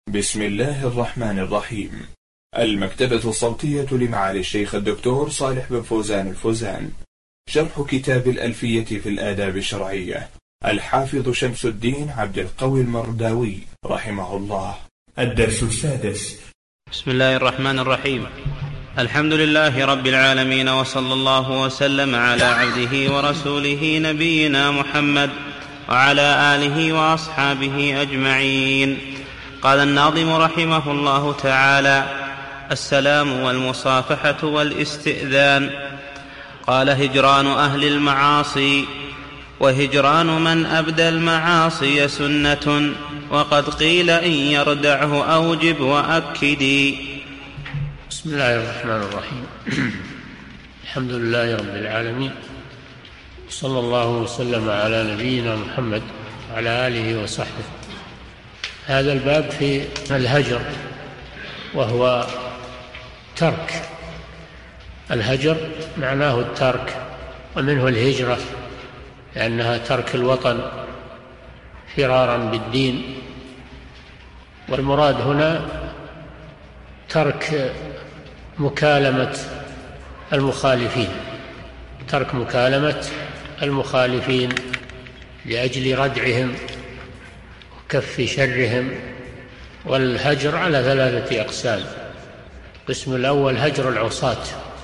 بسم الله الرحمن الرحيم. المكتبة الصوتية لمعالي الشيخ الدكتور صالح بن فوزان الفوزان، شرح كتاب الألفية في الآداب الشرعية، الحافظ شمس الدين عبد القوي المرداوي رحمه الله. الدرس السادس. بسم الله الرحمن الرحيم. الحمد لله رب العالمين، وصلى الله وسلم على عبده ورسوله نبينا محمد وعلى آله وأصحابه أجمعين. قال الناظم رحمه الله تعالى: السلام والمصافحة والاستئذان. قال: هجران أهل المعاصي، وهجران من أبدى المعاصي سنة، وقد قيل إن يردعه أوجب وأكدي. بسم الله الرحمن الرحيم. الحمد لله رب العالمين، صلى الله وسلم على نبينا محمد وعلى آله وصحبه. هذا الباب في الهجر، وهو ترك. الهجر معناه الترك، ومنه الهجرة لأنها ترك الوطن فرارا بالدين. والمراد هنا ترك مكالمة المخالفين، ترك مكالمة المخالفين لأجل ردعهم وكف شرهم. والهجر على ثلاثة أقسام: القسم الأول هجر العصاة،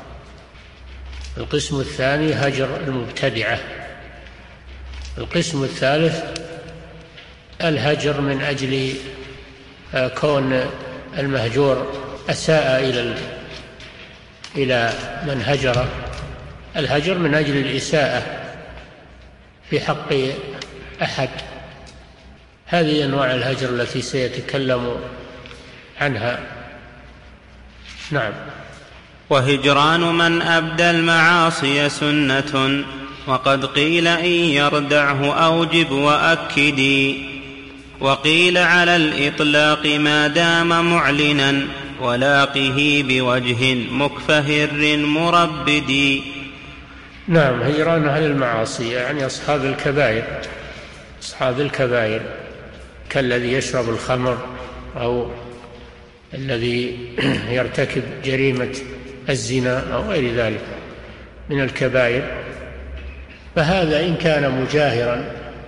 القسم الثاني هجر المبتدعة، القسم الثالث الهجر من أجل كون المهجور أساء إلى من هجر، الهجر من أجل الإساءة في حق أحد. هذه أنواع الهجر التي سيتكلم عنها. نعم. وهجران من أبدى المعاصي سنة، وقد قيل إن يردعه أوجب وأكدي. وقيل على الإطلاق ما دام معلنا، ولاقه بوجه مكفهر مربدي. نعم. هجران أهل المعاصي يعني أصحاب الكبائر، أصحاب الكبائر كالذي يشرب الخمر أو الذي يرتكب جريمة الزنا أو غير ذلك من الكبائر. فهذا إن كان مجاهرا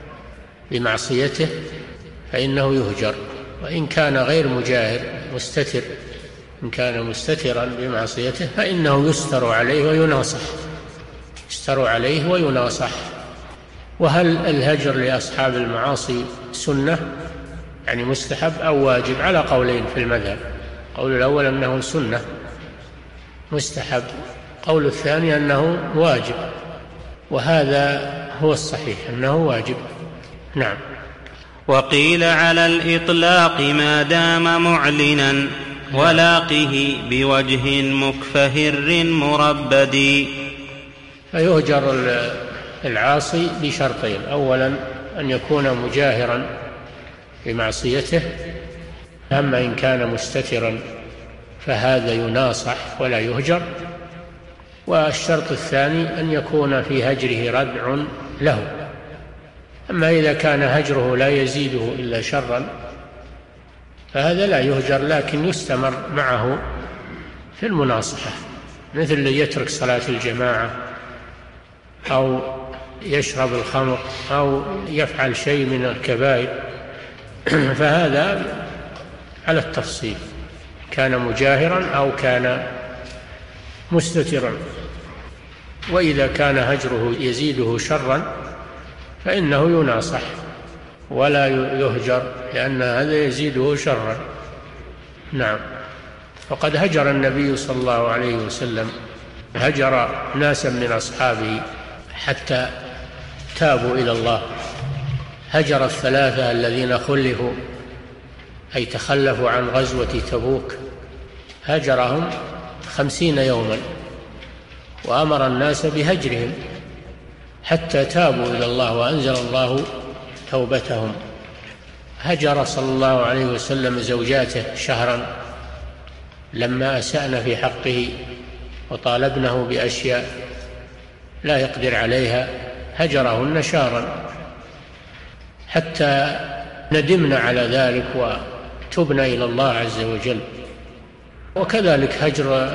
بمعصيته فإنه يهجر، وإن كان غير مجاهر مستتر، إن كان مستترا بمعصيته فإنه يستر عليه ويناصح، يستر عليه ويناصح. وهل الهجر لأصحاب المعاصي سنة يعني مستحب أو واجب؟ على قولين في المذهب. قول الأول أنه سنة مستحب، قول الثاني أنه واجب، وهذا هو الصحيح أنه واجب. نعم. وقيل على الإطلاق ما دام معلنا، ولاقه بوجه مكفهر مربدي. فيهجر العاصي بشرطين: أولا أن يكون مجاهرا بمعصيته، أما إن كان مستترا فهذا يناصح ولا يهجر. والشرط الثاني أن يكون في هجره ردع له. أما إذا كان هجره لا يزيده إلا شرا فهذا لا يهجر، لكن يستمر معه في المناصحة، مثل اللي يترك صلاة الجماعة أو يشرب الخمر أو يفعل شيء من الكبائر، فهذا على التفصيل، كان مجاهرا أو كان مستترا. وإذا كان هجره يزيده شرا فإنه يناصح ولا يهجر، لأن هذا يزيده شرا. نعم. وقد هجر النبي صلى الله عليه وسلم، هجر ناسا من أصحابه حتى تابوا إلى الله. هجر الثلاثة الذين خلفوا، أي تخلفوا عن غزوة تبوك، هجرهم 50 يوما، وأمر الناس بهجرهم حتى تابوا إلى الله وأنزل الله توبتهم. هجر صلى الله عليه وسلم زوجاته شهرا لما أسأنا في حقه وطالبنه بأشياء لا يقدر عليها، هجرهن شهرا حتى ندمنا على ذلك تبنى إلى الله عز وجل. وكذلك هجر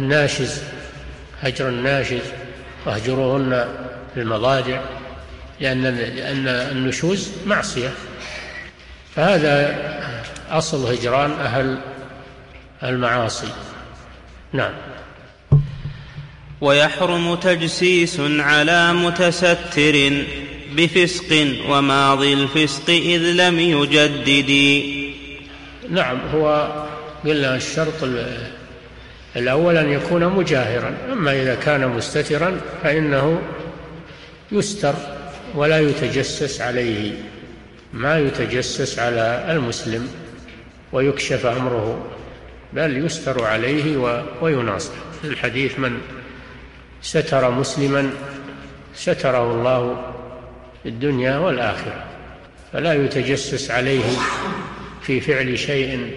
الناشز واهجروهن في المضاجع، لأن النشوز معصية، فهذا أصل هجران أهل المعاصي. نعم. ويحرم تجسيس على متستر بفسق وماضي الفسق إذ لم يجدد. نعم، هو قلنا الشرط الأول أن يكون مجاهرا، أما إذا كان مستترا فإنه يستر ولا يتجسس عليه، ما يتجسس على المسلم ويكشف أمره، بل يستر عليه ويناصر. في الحديث: من ستر مسلما ستره الله في الدنيا والآخرة، فلا يتجسس عليه في فعل شيء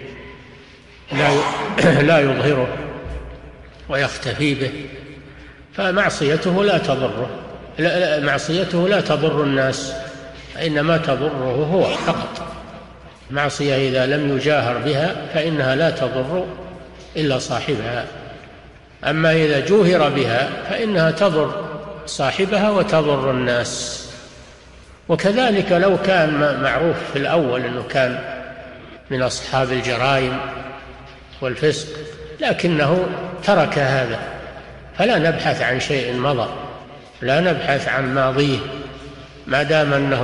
لا يظهره ويختفي به، فمعصيته لا تضره، معصيته لا تضر الناس، إنما تضره هو فقط. معصية إذا لم يجاهر بها فإنها لا تضر إلا صاحبها، أما إذا جوهر بها فإنها تضر صاحبها وتضر الناس. وكذلك لو كان معروف في الأول أنه كان من أصحاب الجرائم والفسق لكنه ترك هذا، فلا نبحث عن شيء مضى، لا نبحث عن ماضيه، ما دام أنه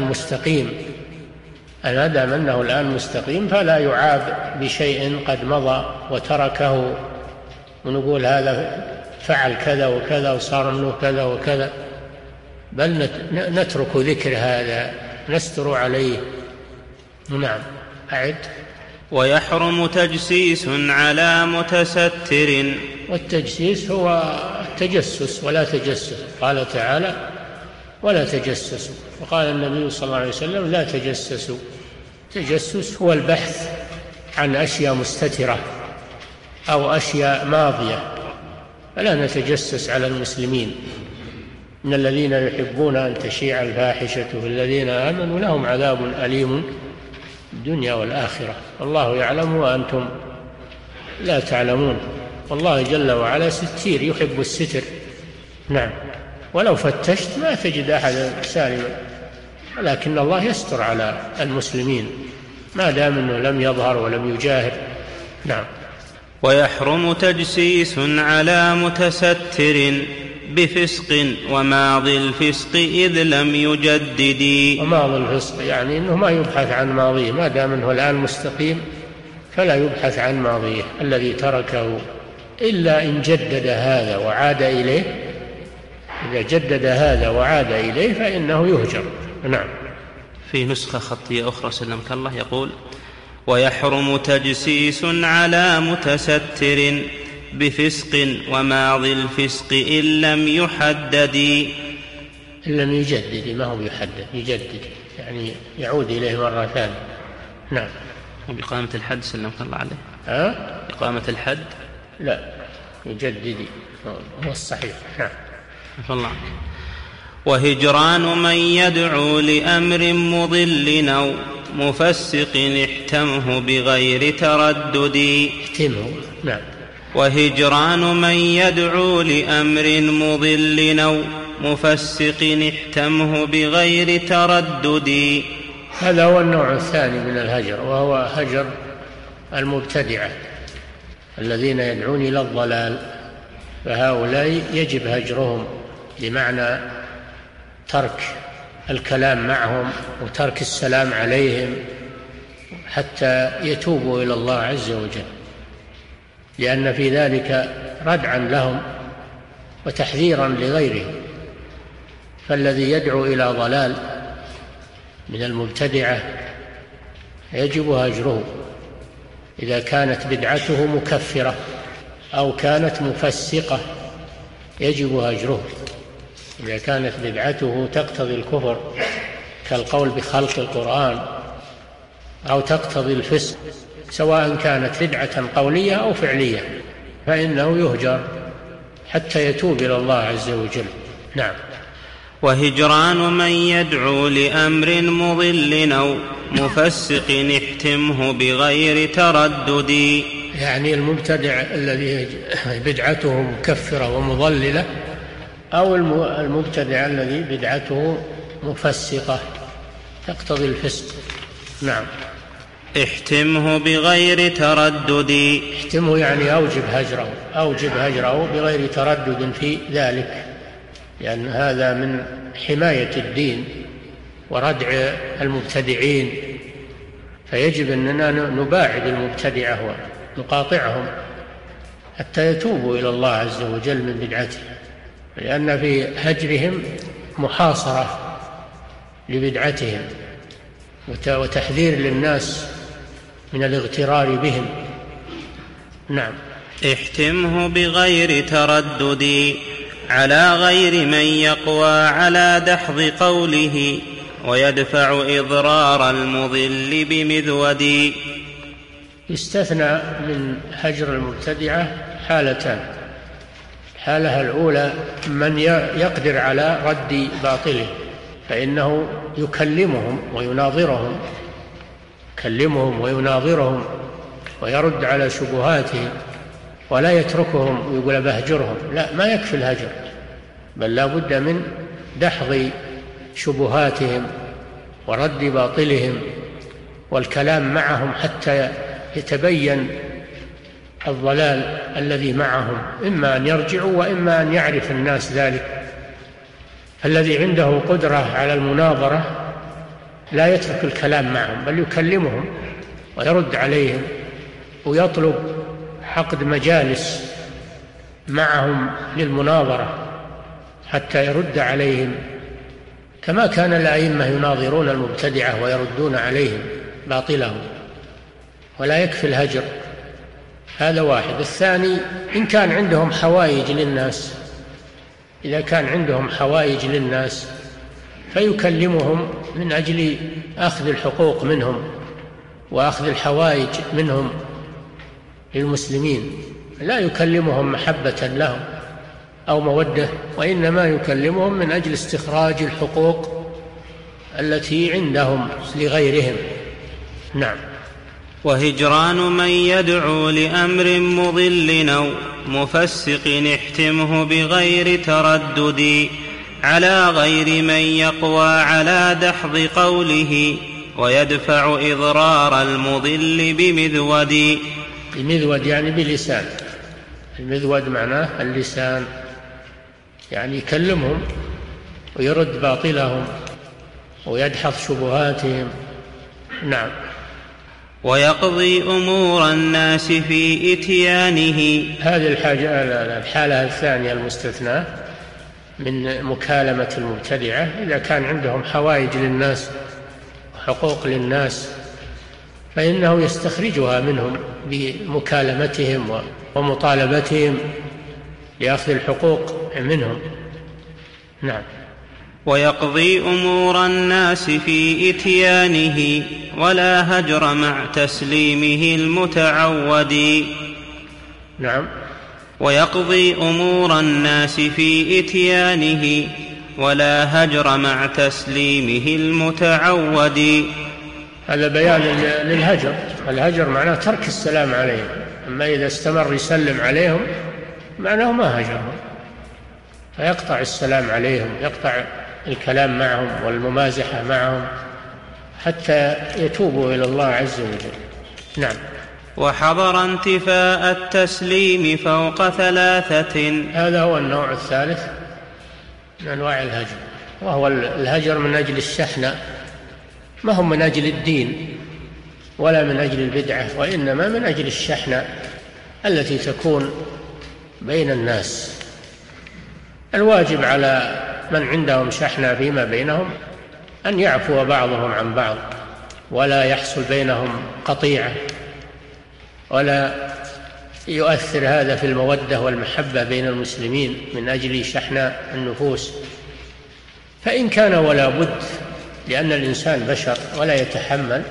الآن مستقيم فلا يعاب بشيء قد مضى وتركه، ونقول هذا فعل كذا وكذا وصار منه كذا وكذا، بل نترك ذكر هذا، نستر عليه. نعم. أعد. ويحرم تجسيس على متستر. والتجسيس هو التجسس ولا تجسس، قال تعالى: ولا تجسسوا، وقال النبي صلى الله عليه وسلم: لا تجسسوا. التجسس هو البحث عن أشياء مستترة أو أشياء ماضية، فلا نتجسس على المسلمين. إن الذين يحبون أن تشيع الفاحشة في الذين آمنوا لهم عذاب أليم في الدنيا والآخرة، والله يعلم وأنتم لا تعلمون، والله جل وعلا ستير يحب الستر. نعم. ولو فتشت ما تجد أحد سالما، ولكن الله يستر على المسلمين ما دام أنه لم يظهر ولم يجاهر. نعم. ويحرم تجسيس على متستر بفسق وماضي الفسق إذ لم يجدد. وماضي الفسق يعني أنه ما يبحث عن ماضيه، ما دام أنه الآن مستقيم فلا يبحث عن ماضيه الذي تركه، إلا إن جدد هذا وعاد إليه. إذا جدد هذا وعاد إليه فإنه يهجر. نعم. في نسخة خطية أخرى سلمك الله يقول: ويحرم تجسيس على متستر بفسق وماضي الفسق إن لم يحدد. إن لم يجدد، ما هو يحدد، يجدد يعني يعود إليه مرة ثانية. نعم. وبإقامة الحد سلمك الله عليه. إقامة الحد لا، يجدد هو الصحيح. نعم. فالله. وهجران من يدعو لأمر مضل أو مفسق احتمه بغير تردد. احتمه. نعم. وهجران من يدعو لأمر مضل أو مفسق احتمه بغير تردد. هذا هو النوع الثاني من الهجر، وهو هجر المبتدعة الذين يدعون إلى الضلال، فهؤلاء يجب هجرهم، بمعنى ترك الكلام معهم وترك السلام عليهم حتى يتوبوا إلى الله عز وجل، لأن في ذلك ردعا لهم وتحذيرا لغيرهم. فالذي يدعو إلى ضلال من المبتدعة يجب هجره إذا كانت بدعته مكفرة أو كانت مفسقة، يجب هجره. إذا كانت بدعته تقتضي الكفر كالقول بخلق القرآن، أو تقتضي الفسق، سواء كانت بدعة قولية أو فعلية، فإنه يهجر حتى يتوب إلى الله عز وجل. نعم. وهجران من يدعو لأمر مضل أو مفسق احتمه بغير تردد. يعني المبتدع الذي بدعته مكفرة ومضللة، أو المبتدع الذي بدعته مفسقة تقتضي الفسق. نعم. احتمه بغير تردد. احتمه يعني أوجب هجره بغير تردد في ذلك، لأن هذا من حماية الدين وردع المبتدعين، فيجب أننا نباعد المبتدعة ونقاطعهم حتى يتوبوا إلى الله عز وجل من بدعتهم، لأن في هجرهم محاصرة لبدعتهم وتحذير للناس من الاغترار بهم. نعم. احتمه بغير تردد على غير من يقوى على دحض قوله ويدفع إضرار المضل بمذود. يستثنى من هجر المبتدعة حالتان: الحالة الأولى من يقدر على رد باطله، فإنه يكلمهم ويناظرهم ويرد على شبهاتهم ولا يتركهم ويقول بهجرهم. لا، ما يكفي الهجر، بل لا بد من دحض شبهاتهم ورد باطلهم والكلام معهم حتى يتبين الضلال الذي معهم، إما أن يرجعوا وإما أن يعرف الناس ذلك. الذي عنده قدرة على المناظرة لا يترك الكلام معهم، بل يكلمهم ويرد عليهم ويطلب عقد مجالس معهم للمناظرة حتى يرد عليهم، كما كان الأئمة يناظرون المبتدعة ويردون عليهم باطلهم. ولا يكفي الهجر، هذا واحد. الثاني، إن كان عندهم حوائج للناس، إذا كان عندهم حوائج للناس فيكلمهم من أجل أخذ الحقوق منهم وأخذ الحوائج منهم للمسلمين، لا يكلمهم محبة لهم أو مودة، وإنما يكلمهم من أجل استخراج الحقوق التي عندهم لغيرهم. نعم. وهجران من يدعو لأمر مضل أو مفسق احتمه بغير تردد على غير من يقوى على دحض قوله ويدفع إضرار المضل بمذود. بمذود يعني بلسان. المذود معناه اللسان، يعني يكلمهم ويرد باطلهم ويدحض شبهاتهم. نعم. ويقضي أمور الناس في إتيانه. هذه الحالة الثانية المستثناة من مكالمة المبتدعة، إذا كان عندهم حوائج للناس وحقوق للناس فإنه يستخرجها منهم بمكالمتهم ومطالبتهم لأخذ الحقوق منهم. نعم. ويقضي أمور الناس في إتيانه ولا هجر مع تسليمه المتعود. نعم. ويقضي أمور الناس في إتيانه ولا هجر مع تسليمه المتعود. هذا بيان للهجر. الهجر معناه ترك السلام عليهم، أما إذا استمر يسلم عليهم معناه ما هجرهم، فيقطع السلام عليهم، يقطع الكلام معهم والممازحة معهم حتى يتوبوا إلى الله عز وجل. نعم. وحضر انتفاء التسليم فوق 3. هذا هو النوع الثالث من أنواع الهجر، وهو الهجر من أجل الشحنة، ما هم من أجل الدين ولا من أجل البدعة، وإنما من أجل الشحنة التي تكون بين الناس. الواجب على من عندهم شحنة فيما بينهم أن يعفو بعضهم عن بعض، ولا يحصل بينهم قطيعة، ولا يؤثر هذا في المودة والمحبة بين المسلمين من أجل شحن النفوس. فإن كان ولا بد، لأن الإنسان بشر ولا يتحمل،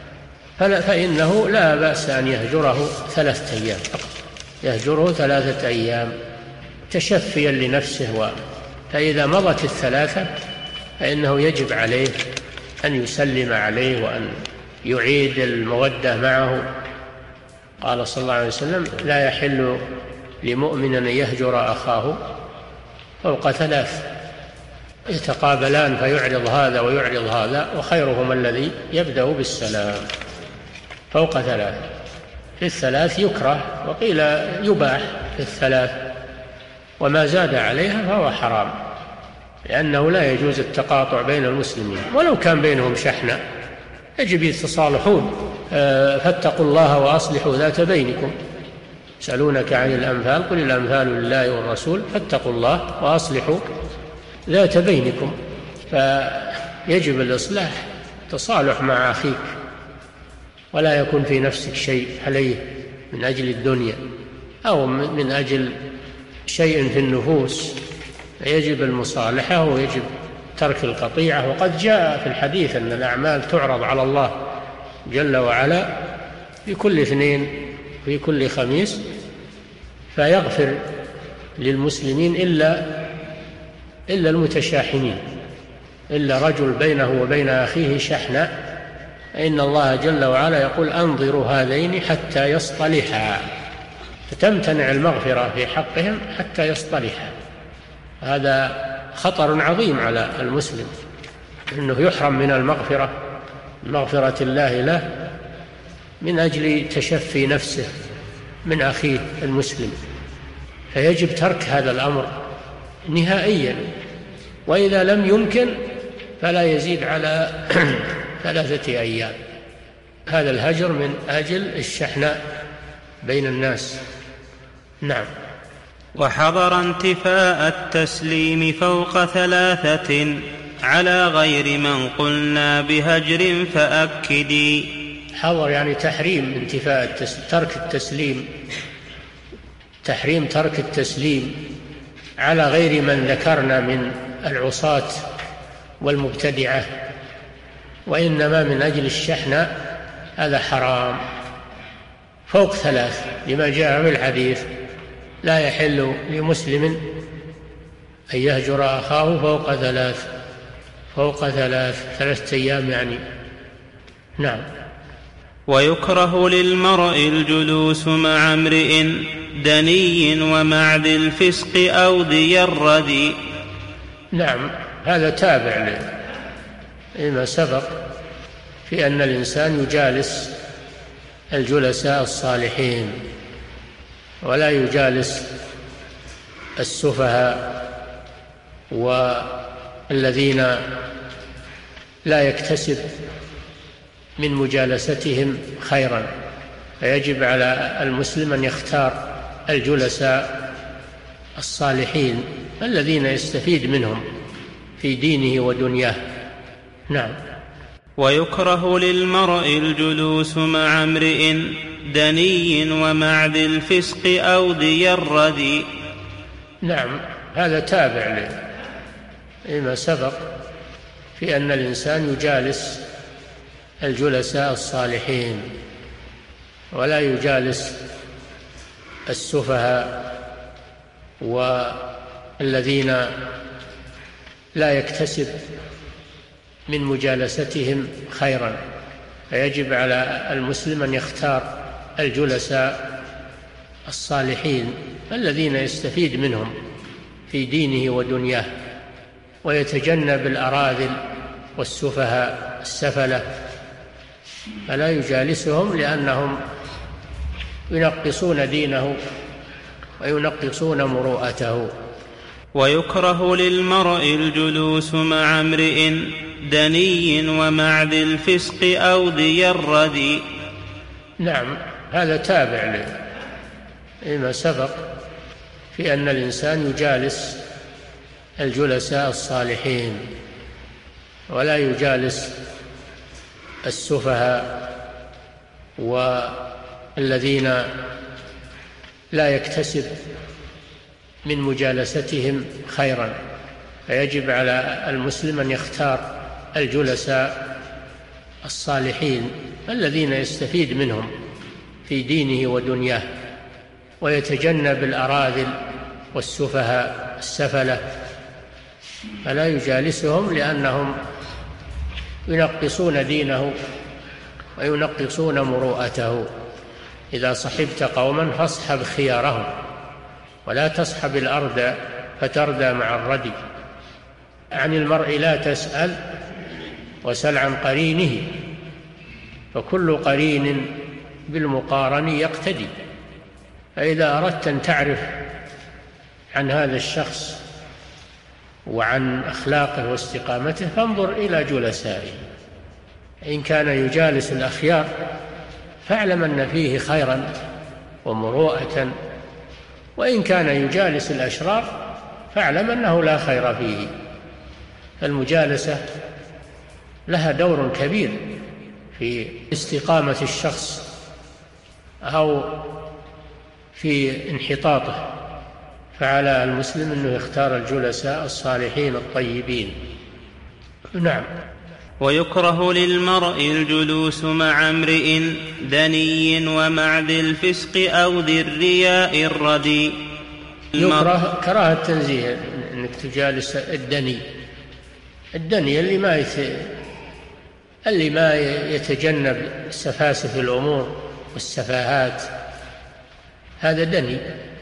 فإنه لا بأس أن يهجره 3 أيام فقط، يهجره 3 أيام تشفيا لنفسه فإذا مضت الثلاثة فإنه يجب عليه أن يسلم عليه وأن يعيد المودة معه. قال صلى الله عليه وسلم: لا يحل لمؤمن أن يهجر أخاه فوق ثلاث، يتقابلان فيعرض هذا ويعرض هذا، وخيرهما الذي يبدأ بالسلام. فوق ثلاث، في الثلاث يكره، وقيل يباح في الثلاث، وما زاد عليها فهو حرام، لأنه لا يجوز التقاطع بين المسلمين ولو كان بينهم شحنة، يجب يتصالحون. فاتقوا الله وأصلحوا ذات بينكم. يسألونك عن الأنفال قل الأنفال لله والرسول فاتقوا الله وأصلحوا ذات بينكم. فيجب الإصلاح، تصالح مع أخيك، ولا يكون في نفسك شيء عليه من أجل الدنيا أو من أجل شيء في النفوس، يجب المصالحة ويجب ترك القطيعة. وقد جاء في الحديث أن الأعمال تعرض على الله جل وعلا في كل اثنين في كل خميس، فيغفر للمسلمين إلا المتشاحنين، إلا رجل بينه وبين أخيه شحنة، فإن الله جل وعلا يقول: أنظروا هذين حتى يصطلحا، فتمتنع المغفرة في حقهم حتى يصطلحا. هذا خطر عظيم على المسلم، أنه يحرم من مغفرة الله له من أجل تشفي نفسه من أخيه المسلم. فيجب ترك هذا الأمر نهائيا، وإذا لم يمكن فلا يزيد على 3 أيام. هذا الهجر من أجل الشحناء بين الناس. نعم. وحضر انتفاء التسليم فوق 3 على غير من قلنا بهجر فأكدي. حضر يعني تحريم انتفاء تحريم ترك التسليم على غير من ذكرنا من العصاة والمبتدعة، وإنما من أجل الشحنة، هذا حرام فوق 3 لما جاء في الحديث: لا يحل لمسلم أن يهجر أخاه فوق 3 أيام يعني. نعم. ويكره للمرء الجلوس مع امرئ دني ومع ذي الفسق أو ذي الردي. نعم، هذا تابع لما سبق في أن الإنسان يجالس الجلساء الصالحين ولا يجالس السفهاء والذين لا يكتسب من مجالستهم خيرا. فيجب على المسلم أن يختار الجلساء الصالحين الذين يستفيد منهم في دينه ودنياه. نعم. ويكره للمرء الجلوس مع امرئ دني ومع ذي الفسق أو ذي الردي. نعم، هذا تابع لما سبق في أن الإنسان يجالس الجلساء الصالحين ولا يجالس السفهاء والذين لا يكتسب من مجالستهم خيرا. فيجب على المسلم أن يختار الجلساء الصالحين الذين يستفيد منهم في دينه ودنياه، ويتجنب الأراذل والسفهاء السفلة، فلا يجالسهم لأنهم ينقصون دينه وينقصون مروءته. ويكره للمرء الجلوس مع امرئ دني ومع ذي الفسق أو ذي الردي. نعم، هذا تابع لما سبق في أن الإنسان يجالس الجلساء الصالحين ولا يجالس السفهاء والذين لا يكتسب من مجالستهم خيرا. فيجب على المسلم أن يختار الجلساء الصالحين الذين يستفيد منهم في دينه ودنياه، ويتجنب الأراذل والسفهاء السفلة، فلا يجالسهم لأنهم ينقصون دينه وينقصون مروءته. إذا صحبت قوما فاصحب خيارهم ولا تصحب الأرض فتردى مع الردي. عن المرء لا تسأل وسل عن قرينه، فكل قرين بالمقارن يقتدي. فإذا أردت أن تعرف عن هذا الشخص وعن أخلاقه واستقامته فانظر إلى جلسائه. إن كان يجالس الأخيار فاعلم أن فيه خيرا ومروءة، وإن كان يجالس الأشرار فاعلم أنه لا خير فيه. فالمجالسة لها دور كبير في استقامة الشخص أو في انحطاطه، فعلى المسلم أنه يختار الجلساء الصالحين الطيبين. نعم. ويكره للمرء الجلوس مع امرئ دني ومع ذي الفسق أو ذي الرياء الردي. يكره كراهة التنزيه أنك تجالس الدني اللي ما يتجنب سفاسف الأمور والسفاهات، هذا دني.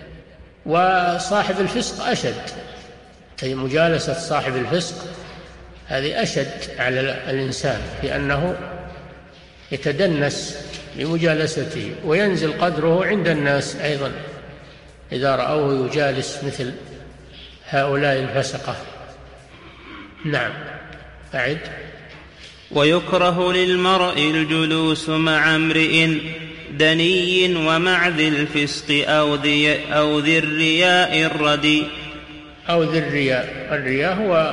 وصاحب الفسق أشد، مجالسة صاحب الفسق هذه أشد على الإنسان، لأنه يتدنس بمجالسته وينزل قدره عند الناس أيضا إذا رأوه يجالس مثل هؤلاء الفسقة. نعم. أعد. ويكره للمرء الجلوس مع امرئ دني ومع ذي الفسق أو ذي الرياء الردي. أو ذي الرياء هو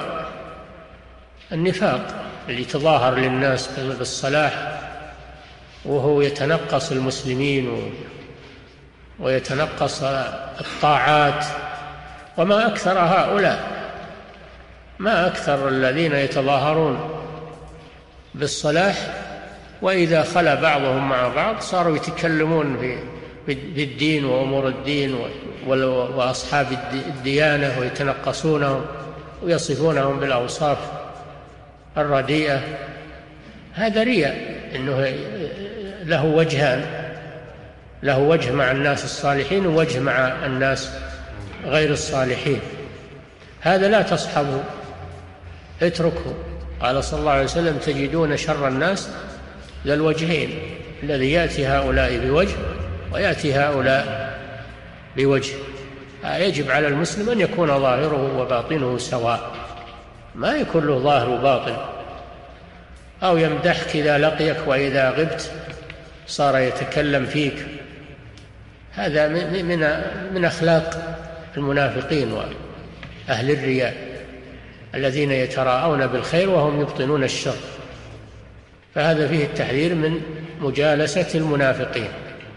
النفاق اللي يتظاهر للناس بالصلاح وهو يتنقص المسلمين ويتنقص الطاعات. وما أكثر هؤلاء، ما أكثر الذين يتظاهرون بالصلاح وإذا خلا بعضهم مع بعض صاروا يتكلمون بالدين وأمور الدين وأصحاب الديانة ويتنقصونهم ويصفونهم بالأوصاف الرديئة. هذا رياء، إنه له وجهان، له وجه مع الناس الصالحين ووجه مع الناس غير الصالحين. هذا لا تصحبه، اتركه. قال صلى الله عليه وسلم: تجدون شر الناس ذا الوجهين، الذي يأتي هؤلاء بوجه ويأتي هؤلاء بوجه. يجب على المسلم أن يكون ظاهره وباطنه سواء، ما يكون له ظاهر وباطن، أو يمدحك إذا لقيك وإذا غبت صار يتكلم فيك. هذا من أخلاق المنافقين وأهل الرياء الذين يتراءون بالخير وهم يبطنون الشر. فهذا فيه التحذير من مجالسة المنافقين.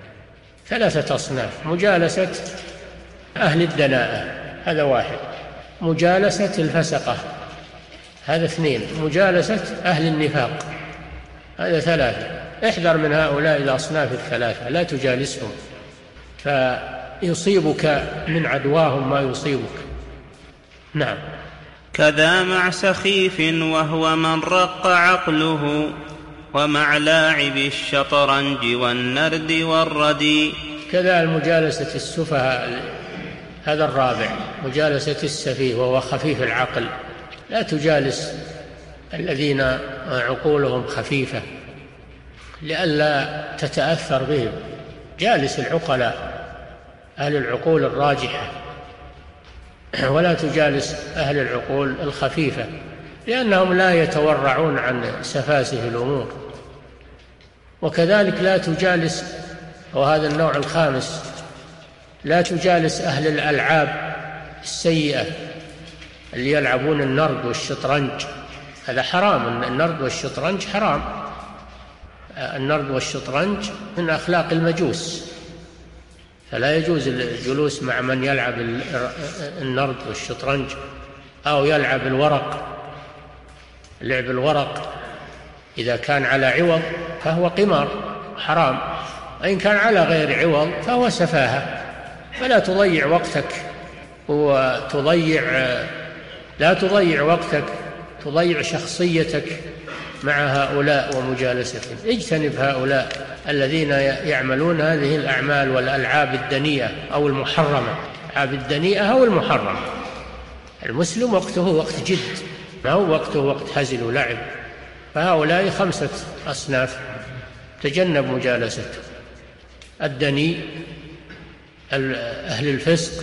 3 أصناف: مجالسة أهل الدناءة، هذا 1; مجالسة الفسقة، هذا 2; مجالسة أهل النفاق، هذا 3. احذر من هؤلاء الأصناف ال3، لا تجالسهم فيصيبك من عدواهم ما يصيبك. نعم. كذا مع سخيف وهو من رق عقله ومع لاعب الشطرنج والنرد والردي. كذا المجالسة السفهاء، هذا 4. مجالسة السفيه وهو خفيف العقل، لا تجالس الذين عقولهم خفيفة لئلا تتأثر بهم. جالس العقلاء، أهل العقول الراجحة، ولا تجالس أهل العقول الخفيفة، لأنهم لا يتورعون عن سفاسف الأمور. وكذلك لا تجالس، وهذا النوع الخامس، لا تجالس أهل الألعاب السيئة اللي يلعبون النرد والشطرنج، هذا حرام. النرد والشطرنج حرام. النرد والشطرنج من أخلاق المجوس، فلا يجوز الجلوس مع من يلعب النرد والشطرنج أو يلعب الورق. لعب الورق إذا كان على عوض فهو قمار حرام، وإن كان على غير عوض فهو سفاهة. فلا تضيع وقتك وتضيع لا تضيع وقتك، تضيع شخصيتك مع هؤلاء ومجالستهم. اجتنب هؤلاء الذين يعملون هذه الأعمال والألعاب الدنيئة أو المحرمة، الألعاب الدنيئة أو المحرمة. المسلم وقته وقت جد، ما هو وقته وقت هزل ولعب. فهؤلاء 5 أصناف تجنب مجالستهم: الدني، أهل الفسق،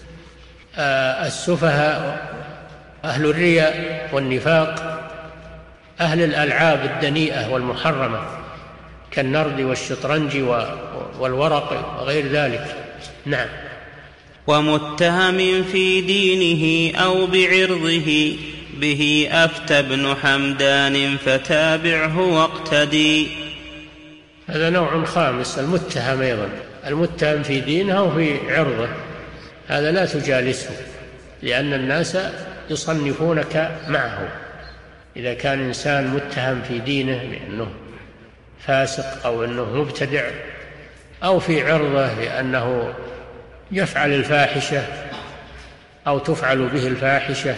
السفهاء، أهل الرياء والنفاق، أهل الألعاب الدنيئة والمحرمة كالنرد والشطرنج والورق وغير ذلك. نعم. ومتهم في دينه أو بعرضه به أفتى ابن حمدان فتابعه واقتدي. هذا نوع 5. المتهم أيضا، المتهم في دينه وفي عرضه، هذا لا تجالسه، لأن الناس يصنفونك معه. إذا كان إنسان متهم في دينه بأنه فاسق أو أنه مبتدع، أو في عرضه بأنه يفعل الفاحشة أو تفعل به الفاحشة،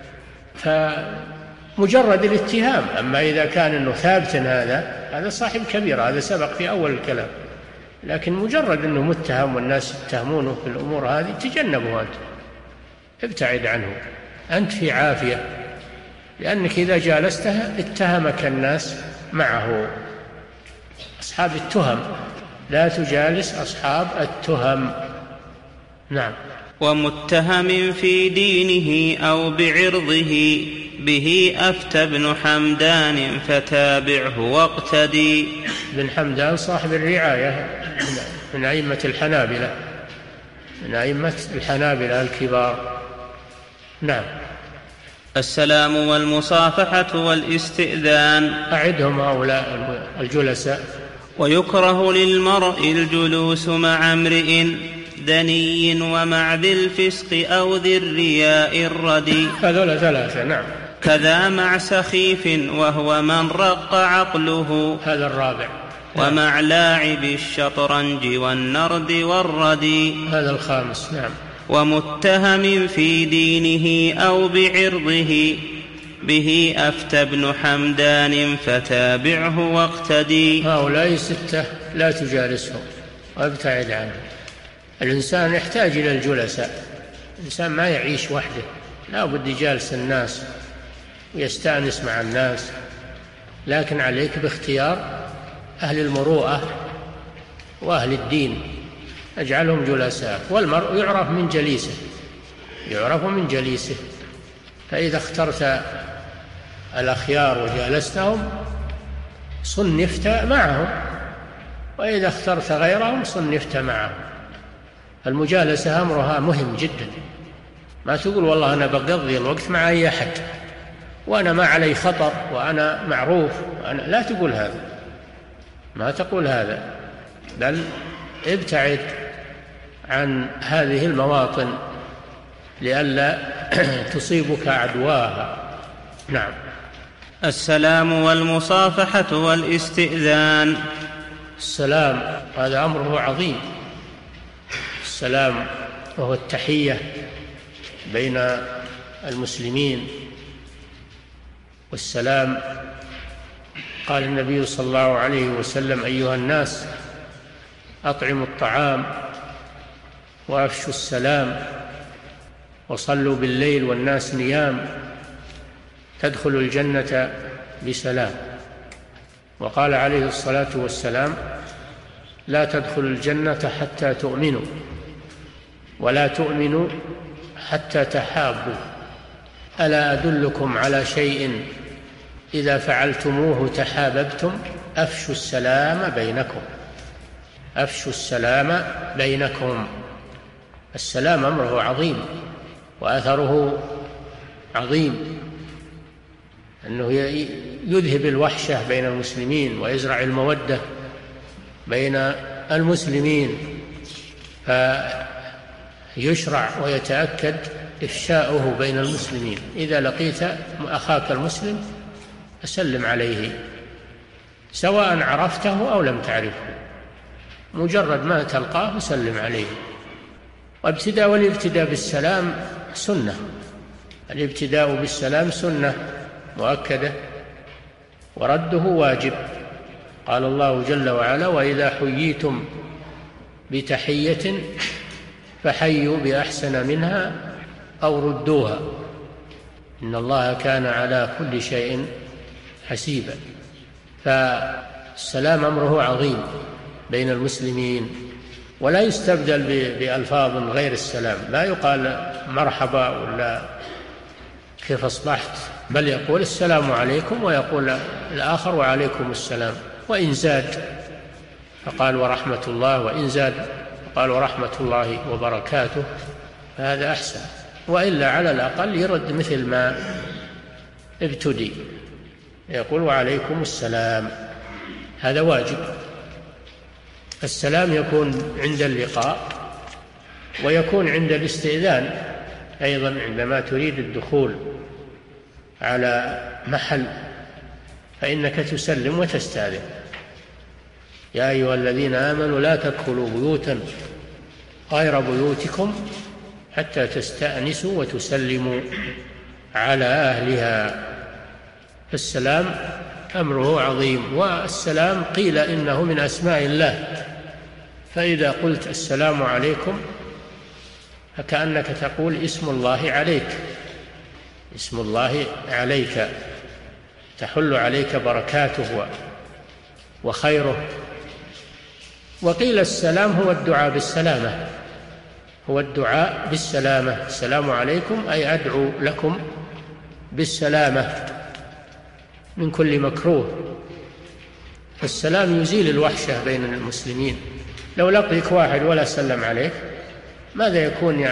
فمجرد الاتهام. أما إذا كان أنه ثابت هذا صاحب كبيرة، هذا سبق في أول الكلام. لكن مجرد أنه متهم والناس يتهمونه في الأمور هذه، تجنبه أنت، ابتعد عنه، أنت في عافية، لأنك إذا جالسته اتهمك الناس معه. أصحاب التهم، لا تجالس أصحاب التهم. نعم. ومتهم في دينه أو بعرضه به أفتى ابن حمدان فتابعه واقتدي. ابن حمدان صاحب الرعاية من أئمة الحنابلة، من أئمة الحنابلة الكبار. نعم. السلام والمصافحة والاستئذان. أعدهم هؤلاء الجلساء. ويكره للمرء الجلوس مع امرئ دني ومع ذي الفسق أو ذي الرياء الردي. هذول 3. نعم. كذا مع سخيف وهو من رق عقله. هذا 4. ومع لاعب الشطرنج والنرد والردي. هذا 5. نعم. ومتهم في دينه أو بعرضه به أفتى ابن حمدان فتابعه واقتدي. هؤلاء 6 لا تجالسهم وابتعد عنهم. الإنسان يحتاج إلى الجلساء، الإنسان ما يعيش وحده، لا بد يجالس الناس ويستأنس مع الناس، لكن عليك باختيار أهل المروءة وأهل الدين، اجعلهم جلساء. والمرء يعرف من جليسه، يعرف من جليسه. فإذا اخترت الأخيار وجالستهم صنفت معهم، وإذا اخترت غيرهم صنفت معهم. المجالسة أمرها مهم جدا. ما تقول والله أنا بقضي الوقت مع أي أحد وأنا ما علي خطر وأنا معروف وأنا، لا تقول هذا، ما تقول هذا، بل ابتعد عن هذه المواطن لئلا تصيبك عدواها. نعم. السلام والمصافحة والاستئذان. السلام هذا أمره عظيم. السلام وهو التحية بين المسلمين. والسلام قال النبي صلى الله عليه وسلم: أيها الناس أطعموا الطعام وأفشوا السلام وصلوا بالليل والناس نيام تدخلوا الجنة بسلام. وقال عليه الصلاة والسلام: لا تدخلوا الجنة حتى تؤمنوا، ولا تؤمنوا حتى تحابوا. ألا أدلكم على شيء إذا فعلتموه تحاببتم؟ أفشوا السلام بينكم. أفشوا السلام بينكم. السلام أمره عظيم وأثره عظيم، أنه يذهب الوحشة بين المسلمين ويزرع المودة بين المسلمين، فيشرع ويتأكد إفشاؤه بين المسلمين. إذا لقيت أخاك المسلم فسلم عليه سواء عرفته أو لم تعرفه، مجرد ما تلقاه سلم عليه. والابتداء بالسلام سنة، الابتداء بالسلام سنة مؤكدة، ورده واجب. قال الله جل وعلا: وإذا حييتم بتحية فحيوا بأحسن منها أو ردوها إن الله كان على كل شيء حسيبا. فالسلام أمره عظيم بين المسلمين، ولا يستبدل بألفاظ غير السلام. لا يقال مرحبا ولا كيف أصبحت، بل يقول السلام عليكم، ويقول الآخر وعليكم السلام. وإن زاد فقال ورحمة الله، وإن زاد فقال ورحمة الله وبركاته، فهذا أحسن. وإلا على الأقل يرد مثل ما ابتدي، يقول وعليكم السلام، هذا واجب. السلام يكون عند اللقاء، ويكون عند الاستئذان أيضا، عندما تريد الدخول على محل فإنك تسلم وتستأذن. يا أيها الذين آمنوا لا تدخلوا بيوتا غير بيوتكم حتى تستأنسوا وتسلموا على أهلها. فالسلام أمره عظيم، والسلام قيل إنه من أسماء الله، فإذا قلت السلام عليكم فكأنك تقول اسم الله عليك، اسم الله عليك، تحل عليك بركاته وخيره. وقيل السلام هو الدعاء بالسلامة، هو الدعاء بالسلامة. السلام عليكم أي أدعو لكم بالسلامة من كل مكروه. فالسلام يزيل الوحشة بين المسلمين. لو لقيك واحد ولا سلم عليك ماذا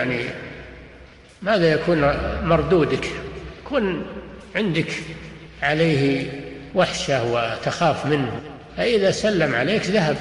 يكون مردودك؟ يكون عندك عليه وحشة وتخاف منه. فإذا سلم عليك ذهب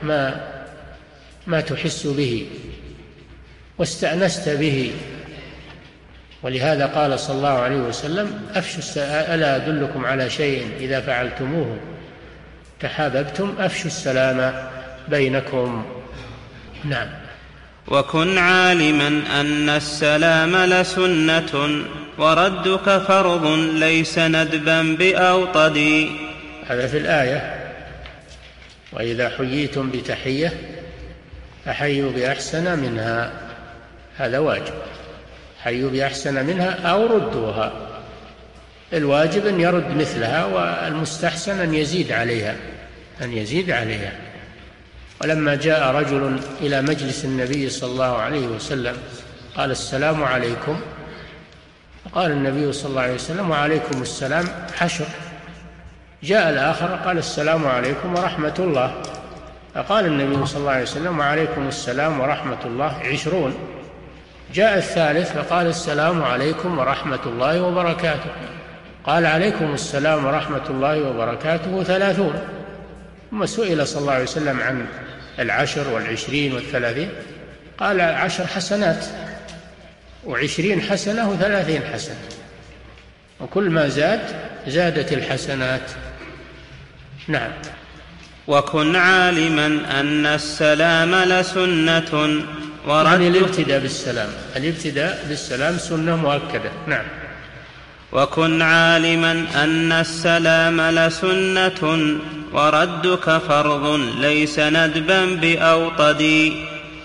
ما تحس به واستأنست به. ولهذا قال صلى الله عليه وسلم: ألا أدلكم على شيء إذا فعلتموه تحاببتم أفشوا السلام بينكم. نعم. وكن عالما أن السلام لسنة وردك فرض ليس ندبا بأوطد. هذا في الآية: وإذا حييتم بتحية فحيوا بأحسن منها، هذا واجب، حيوا بأحسن منها أو ردوها. الواجب أن يرد مثلها، والمستحسن أن يزيد عليها. ولما جاء رجل إلى مجلس النبي صلى الله عليه وسلم قال: السلام عليكم، فقال النبي صلى الله عليه وسلم: وعليكم السلام 10. جاء الآخر قال: السلام عليكم ورحمة الله، فقال النبي صلى الله عليه وسلم: وعليكم السلام ورحمة الله 20. جاء الثالث فقال: السلام عليكم ورحمة الله وبركاته، قال: عليكم السلام ورحمة الله وبركاته 30. ثم سئل صلى الله عليه وسلم عن 10 و20 و30، قال: 10 حسنات و20 حسنة و30 حسنة، وكل ما زادت الحسنات. نعم. وكن عالما أن السلام لسنة يعني الابتداء بالسلام سنة مؤكدة. نعم. وكن عالما أن السلام لسنة وردك فرض ليس ندبا بأوطد.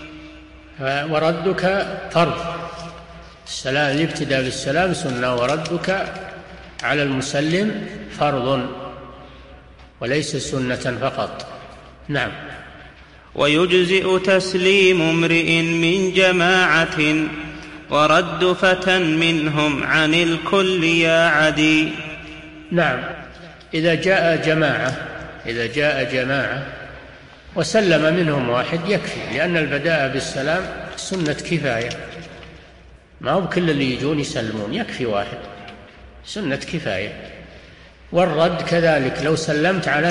وردك فرض، الابتداء بالسلام سنة، وردك على المسلم فرض وليس سنة فقط. نعم. ويجزئ تسليم امرئ من جماعة ورد فتى منهم عن الكل يا عدي. نعم. إذا جاء جماعة وسلم منهم واحد يكفي، لأن البداء بالسلام سنة كفاية، ما هو كل اللي يجون يسلمون، يكفي واحد، سنة كفاية. والرد كذلك، لو سلمت على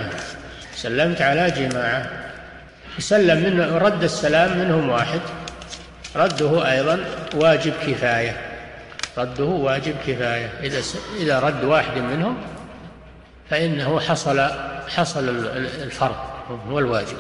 جماعة يسلم منه، رد السلام منهم واحد، رده أيضا واجب كفاية. إذا رد واحد منهم فإنه حصل الفرض هو الواجب،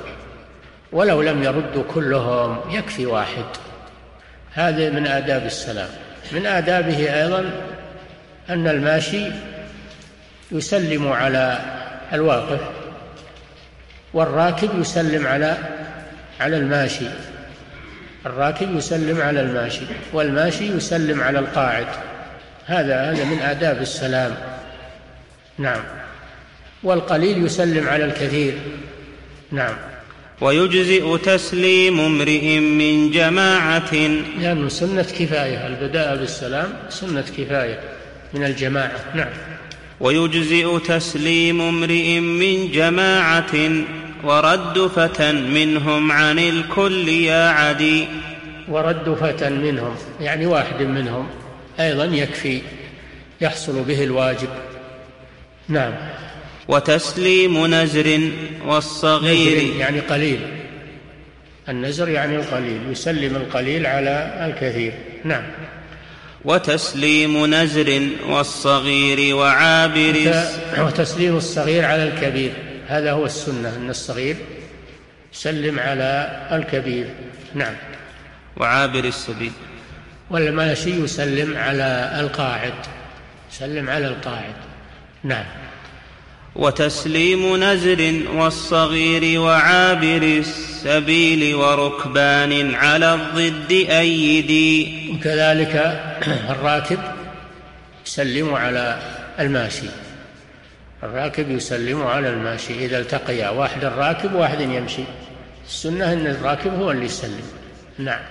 ولو لم يردوا كلهم يكفي واحد. هذا من آداب السلام. من آدابه أيضا أن الماشي يسلم على الواقف، والراكب يسلم على الماشي، الراكب يسلم على الماشي، والماشي يسلم على القاعد. هذا من آداب السلام. نعم. والقليل يسلم على الكثير. نعم. ويجزئ تسليم امرئ من جماعة، لأنه سنة كفاية، البداء بالسلام سنة كفاية من الجماعة. نعم. ويجزئ تسليم امرئ من جماعة ورد فتى منهم عن الكل يا عدي. ورد فتى منهم يعني واحد منهم أيضا يكفي، يحصل به الواجب. نعم. وتسليم نزر والصغير يعني قليل، النزر يعني القليل، يسلم القليل على الكثير. نعم. وتسليم نزر والصغير وعابر، وتسليم الصغير على الكبير، هذا هو السنة، أن الصغير يسلم على الكبير. نعم. وعابر السبيل. والماشي يسلم على القاعد، يسلم على القاعد. نعم. وتسليم نزر والصغير وعابر السبيل وركبان على الضد أيدي. وكذلك الراكب يسلم على الماشي، الراكب يسلم على الماشي إذا التقيا، واحد الراكب وواحد يمشي، السنة أن الراكب هو اللي يسلم. نعم.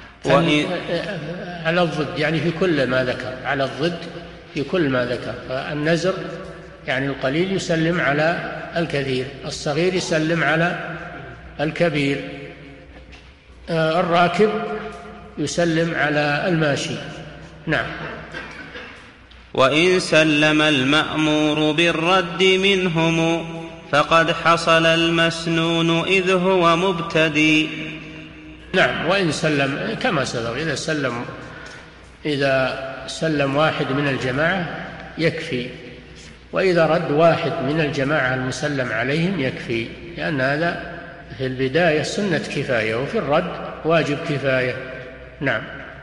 على الضد يعني في كل ما ذكر، على الضد في كل ما ذكر. فالنزر يعني القليل يسلم على الكثير، الصغير يسلم على الكبير، الراكب يسلم على الماشي. نعم. وإن سلم المأمور بالرد منهم فقد حصل المسنون إذ هو مبتدي. نعم. وإن سلم كما سبق، إذا سلم واحد من الجماعة يكفي، وإذا رد واحد من الجماعة المسلم عليهم يكفي، لأن هذا في البداية سنة كفاية، وفي الرد واجب كفاية. نعم.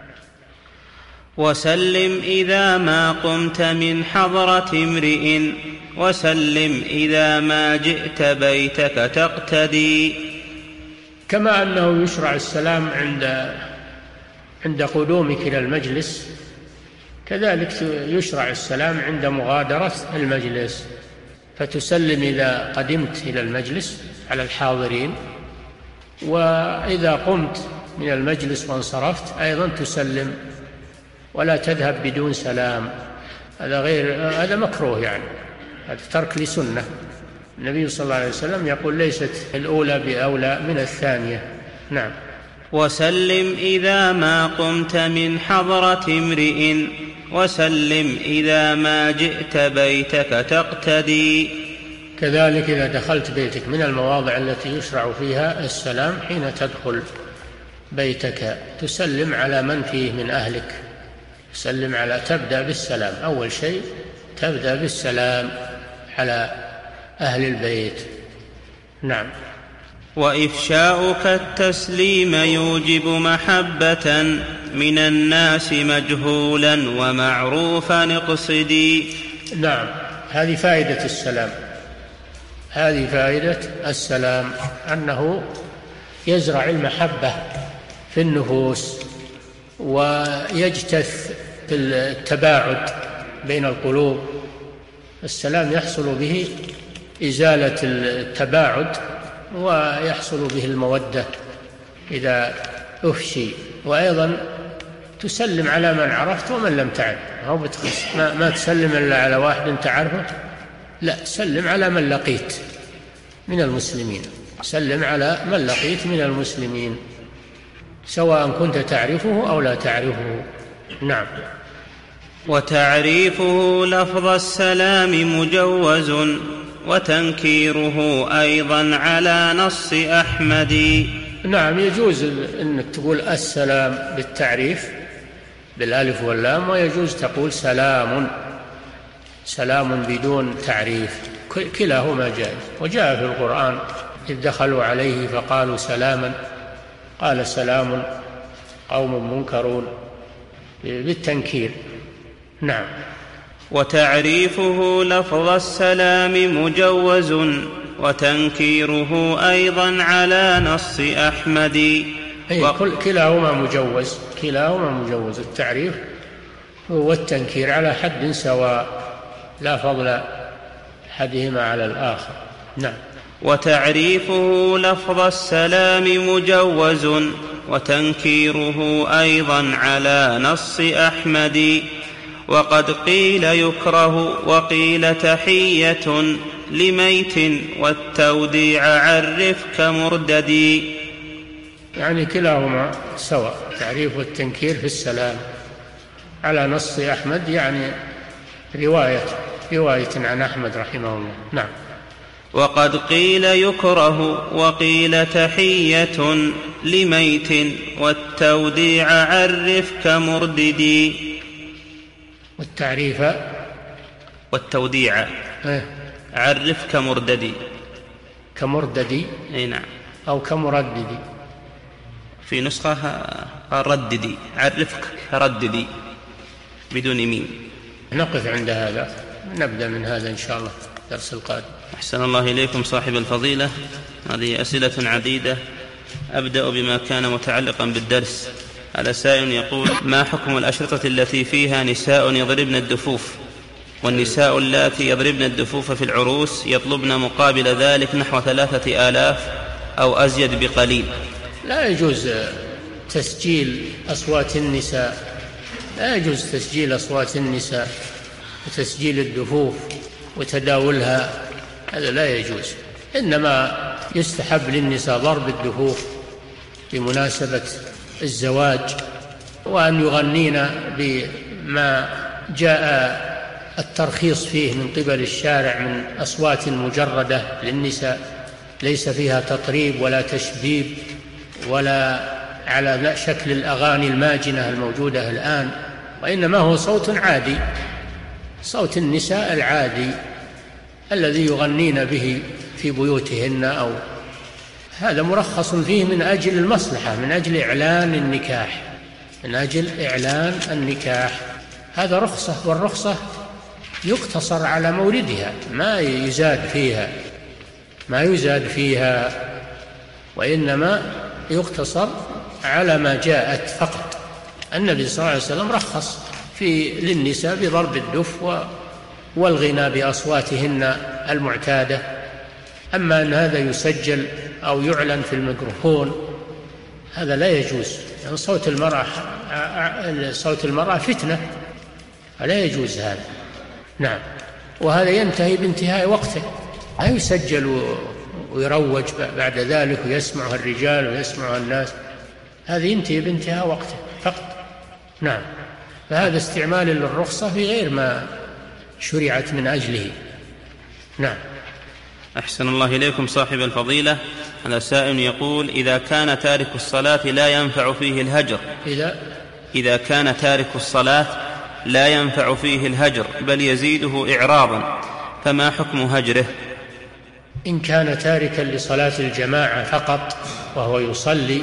وسلم إذا ما قمت من حضرة امرئ وسلم إذا ما جئت بيتك تقتدي. كما أنه يشرع السلام عند قدومك إلى المجلس، كذلك يشرع السلام عند مغادرة المجلس، فتسلم إذا قدمت إلى المجلس على الحاضرين، وإذا قمت من المجلس وانصرفت أيضا تسلم، ولا تذهب بدون سلام، هذا مكروه، يعني هذا ترك لسنة. النبي صلى الله عليه وسلم يقول ليست الأولى بأولى من الثانية. نعم. وسلم إذا ما قمت من حضرة امرئ وسلم إذا ما جئت بيتك تقتدي. كذلك إذا دخلت بيتك من المواضع التي يشرع فيها السلام، حين تدخل بيتك تسلم على من فيه من أهلك، تبدأ بالسلام، أول شيء تبدأ بالسلام على أهل البيت. نعم. وإفشاؤك التسليم يوجب محبة من الناس مجهولا ومعروفا اقصدي. نعم. هذه فائدة السلام، أنه يزرع المحبة في النفوس ويجتث التباعد بين القلوب. السلام يحصل به إزالة التباعد، ويحصل به المودة إذا أفشي. وأيضا تسلم على من عرفت ومن لم تعرف، ما تسلم إلا على واحد تعرفه، لا، سلم على من لقيت من المسلمين، سلم على من لقيت من المسلمين سواء كنت تعرفه أو لا تعرفه. نعم. وتعريفه لفظ السلام مجوز وتنكيره أيضا على نص أحمد. نعم. يجوز أنك تقول السلام بالتعريف بالألف واللام، ويجوز تقول سلام بدون تعريف، كلاهما جائز. وجاء في القرآن إذ دخلوا عليه فقالوا سلاما قال سلام قوم منكرون. بالتنكير. نعم. وتعريفه لفظ السلام مجوز وتنكيره أيضا على نص أحمد. كلاهما مجوز، التعريف والتنكير على حد سواء، لا فضل أحدهما على الآخر. نعم. وتعريفه لفظ السلام مجوز وتنكيره أيضا على نص أحمد. وقد قيل يكره وقيل تحية لميت والتوديع عرف كمردد. يعني كلاهما سواء، التعريف والتنكير في السلام على نص أحمد، يعني رواية عن أحمد رحمه الله. نعم. وقد قيل يكره وقيل تحية لميت والتوديع عرف كمردد. والتعريف والتوديع عرف كمردد. كمردد. أي نعم. أو كمردد. في نسخة رددي، عرفك رددي بدون ميم. نقف عند هذا، نبدأ من هذا إن شاء الله درس القادم. أحسن الله إليكم صاحب الفضيلة. هذه أسئلة عديدة، أبدأ بما كان متعلقا بالدرس. هذا سائل يقول: ما حكم الأشرطة التي فيها نساء يضربن الدفوف، والنساء اللاتي يضربن الدفوف في العروس يطلبن مقابل ذلك نحو 3000 أو أزيد بقليل؟ لا يجوز تسجيل أصوات النساء، لا يجوز تسجيل أصوات النساء وتسجيل الدفوف وتداولها، هذا لا يجوز. إنما يستحب للنساء ضرب الدفوف بمناسبة الزواج، وأن يغنين بما جاء الترخيص فيه من قبل الشارع من أصوات مجردة للنساء، ليس فيها تطريب ولا تشبيب ولا على شكل الأغاني الماجنة الموجودة الآن، وإنما هو صوت عادي، صوت النساء العادي الذي يغنين به في بيوتهن، أو هذا مرخص فيه من أجل المصلحة، من أجل إعلان النكاح، من أجل إعلان النكاح، هذا رخصة، والرخصة يقتصر على مولدها، ما يزاد فيها وإنما يقتصر على ما جاءت فقط. النبي صلى الله عليه وسلم رخص للنساء بضرب الدف والغناء بأصواتهن المعتادة. أما أن هذا يسجل أو يعلن في الميكروفون هذا لا يجوز، يعني صوت المرأة فتنة، فلا يجوز هذا. نعم. وهذا ينتهي بانتهاء وقته، لا يسجل ويروج بعد ذلك ويسمعها الرجال ويسمعها الناس، هذا ينتهي بانتهاء وقته فقط. نعم. فهذا استعمال للرخصة في غير ما شرعت من أجله. نعم. أحسن الله إليكم صاحب الفضيلة. هذا سائل يقول: إذا كان تارك الصلاة لا ينفع فيه الهجر، إذا كان تارك الصلاة لا ينفع فيه الهجر بل يزيده إعراضا، فما حكم هجره؟ إن كان تاركا لصلاة الجماعة فقط وهو يصلي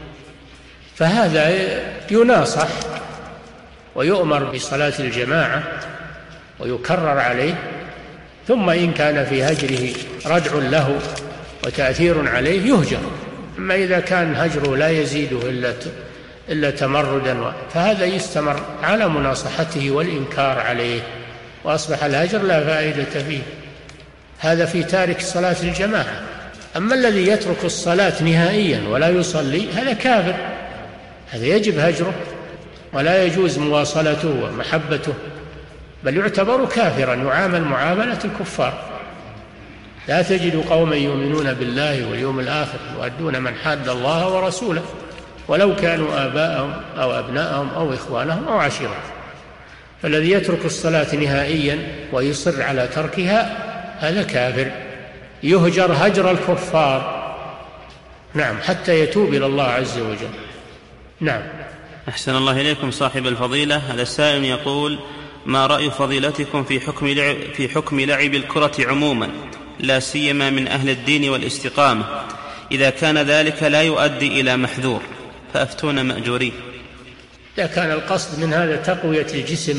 فهذا يناصح ويؤمر بصلاة الجماعة ويكرر عليه، ثم إن كان في هجره ردع له وتأثير عليه يهجر. أما إذا كان هجره لا يزيده إلا تمردا فهذا يستمر على مناصحته والإنكار عليه، وأصبح الهجر لا فائدة فيه. هذا في تارك صلاة الجماعة. أما الذي يترك الصلاة نهائيا ولا يصلي هذا كافر، هذا يجب هجره ولا يجوز مواصلته ومحبته، بل يعتبر كافرا، يعامل معاملة الكفار. لا تجد قوما يؤمنون بالله واليوم الآخر يؤدون من حاد الله ورسوله ولو كانوا آباءهم أو أبناءهم أو إخوانهم أو عشيرتهم. فالذي يترك الصلاة نهائيا ويصر على تركها هذا كافر، يهجر هجر الكفار. نعم. حتى يتوب إلى الله عز وجل. نعم. أحسن الله إليكم صاحب الفضيلة. هذا السائل يقول: ما رأي فضيلتكم في حكم لعب الكرة عموما، لا سيما من أهل الدين والاستقامة، إذا كان ذلك لا يؤدي إلى محذور، فأفتون مأجورين؟ إذا كان القصد من هذا تقوية الجسم،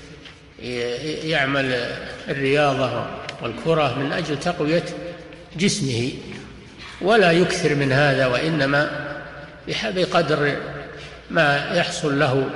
يعمل الرياضة والكرة من أجل تقوية جسمه ولا يكثر من هذا، وإنما بقدر ما يحصل له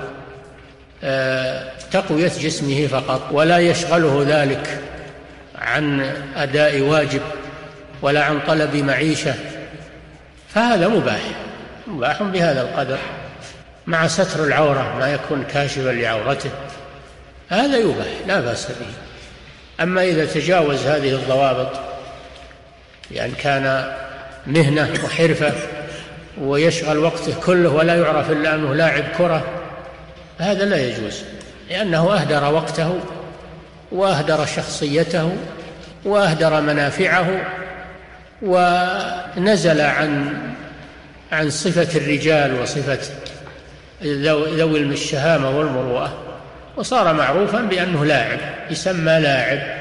تقوية جسمه فقط، ولا يشغله ذلك عن أداء واجب ولا عن طلب معيشة، فهذا مباح بهذا القدر، مع ستر العورة ما يكون كاشفا لعورته، هذا يباح لا بأس به. أما إذا تجاوز هذه الضوابط يعني كان مهنة وحرفة ويشغل وقته كله ولا يعرف إلا أنه لاعب كرة، هذا لا يجوز، لأنه أهدر وقته وأهدر شخصيته وأهدر منافعه ونزل عن صفة الرجال وصفة ذوي الشهامة والمروءة، وصار معروفا بأنه لاعب، يسمى لاعب.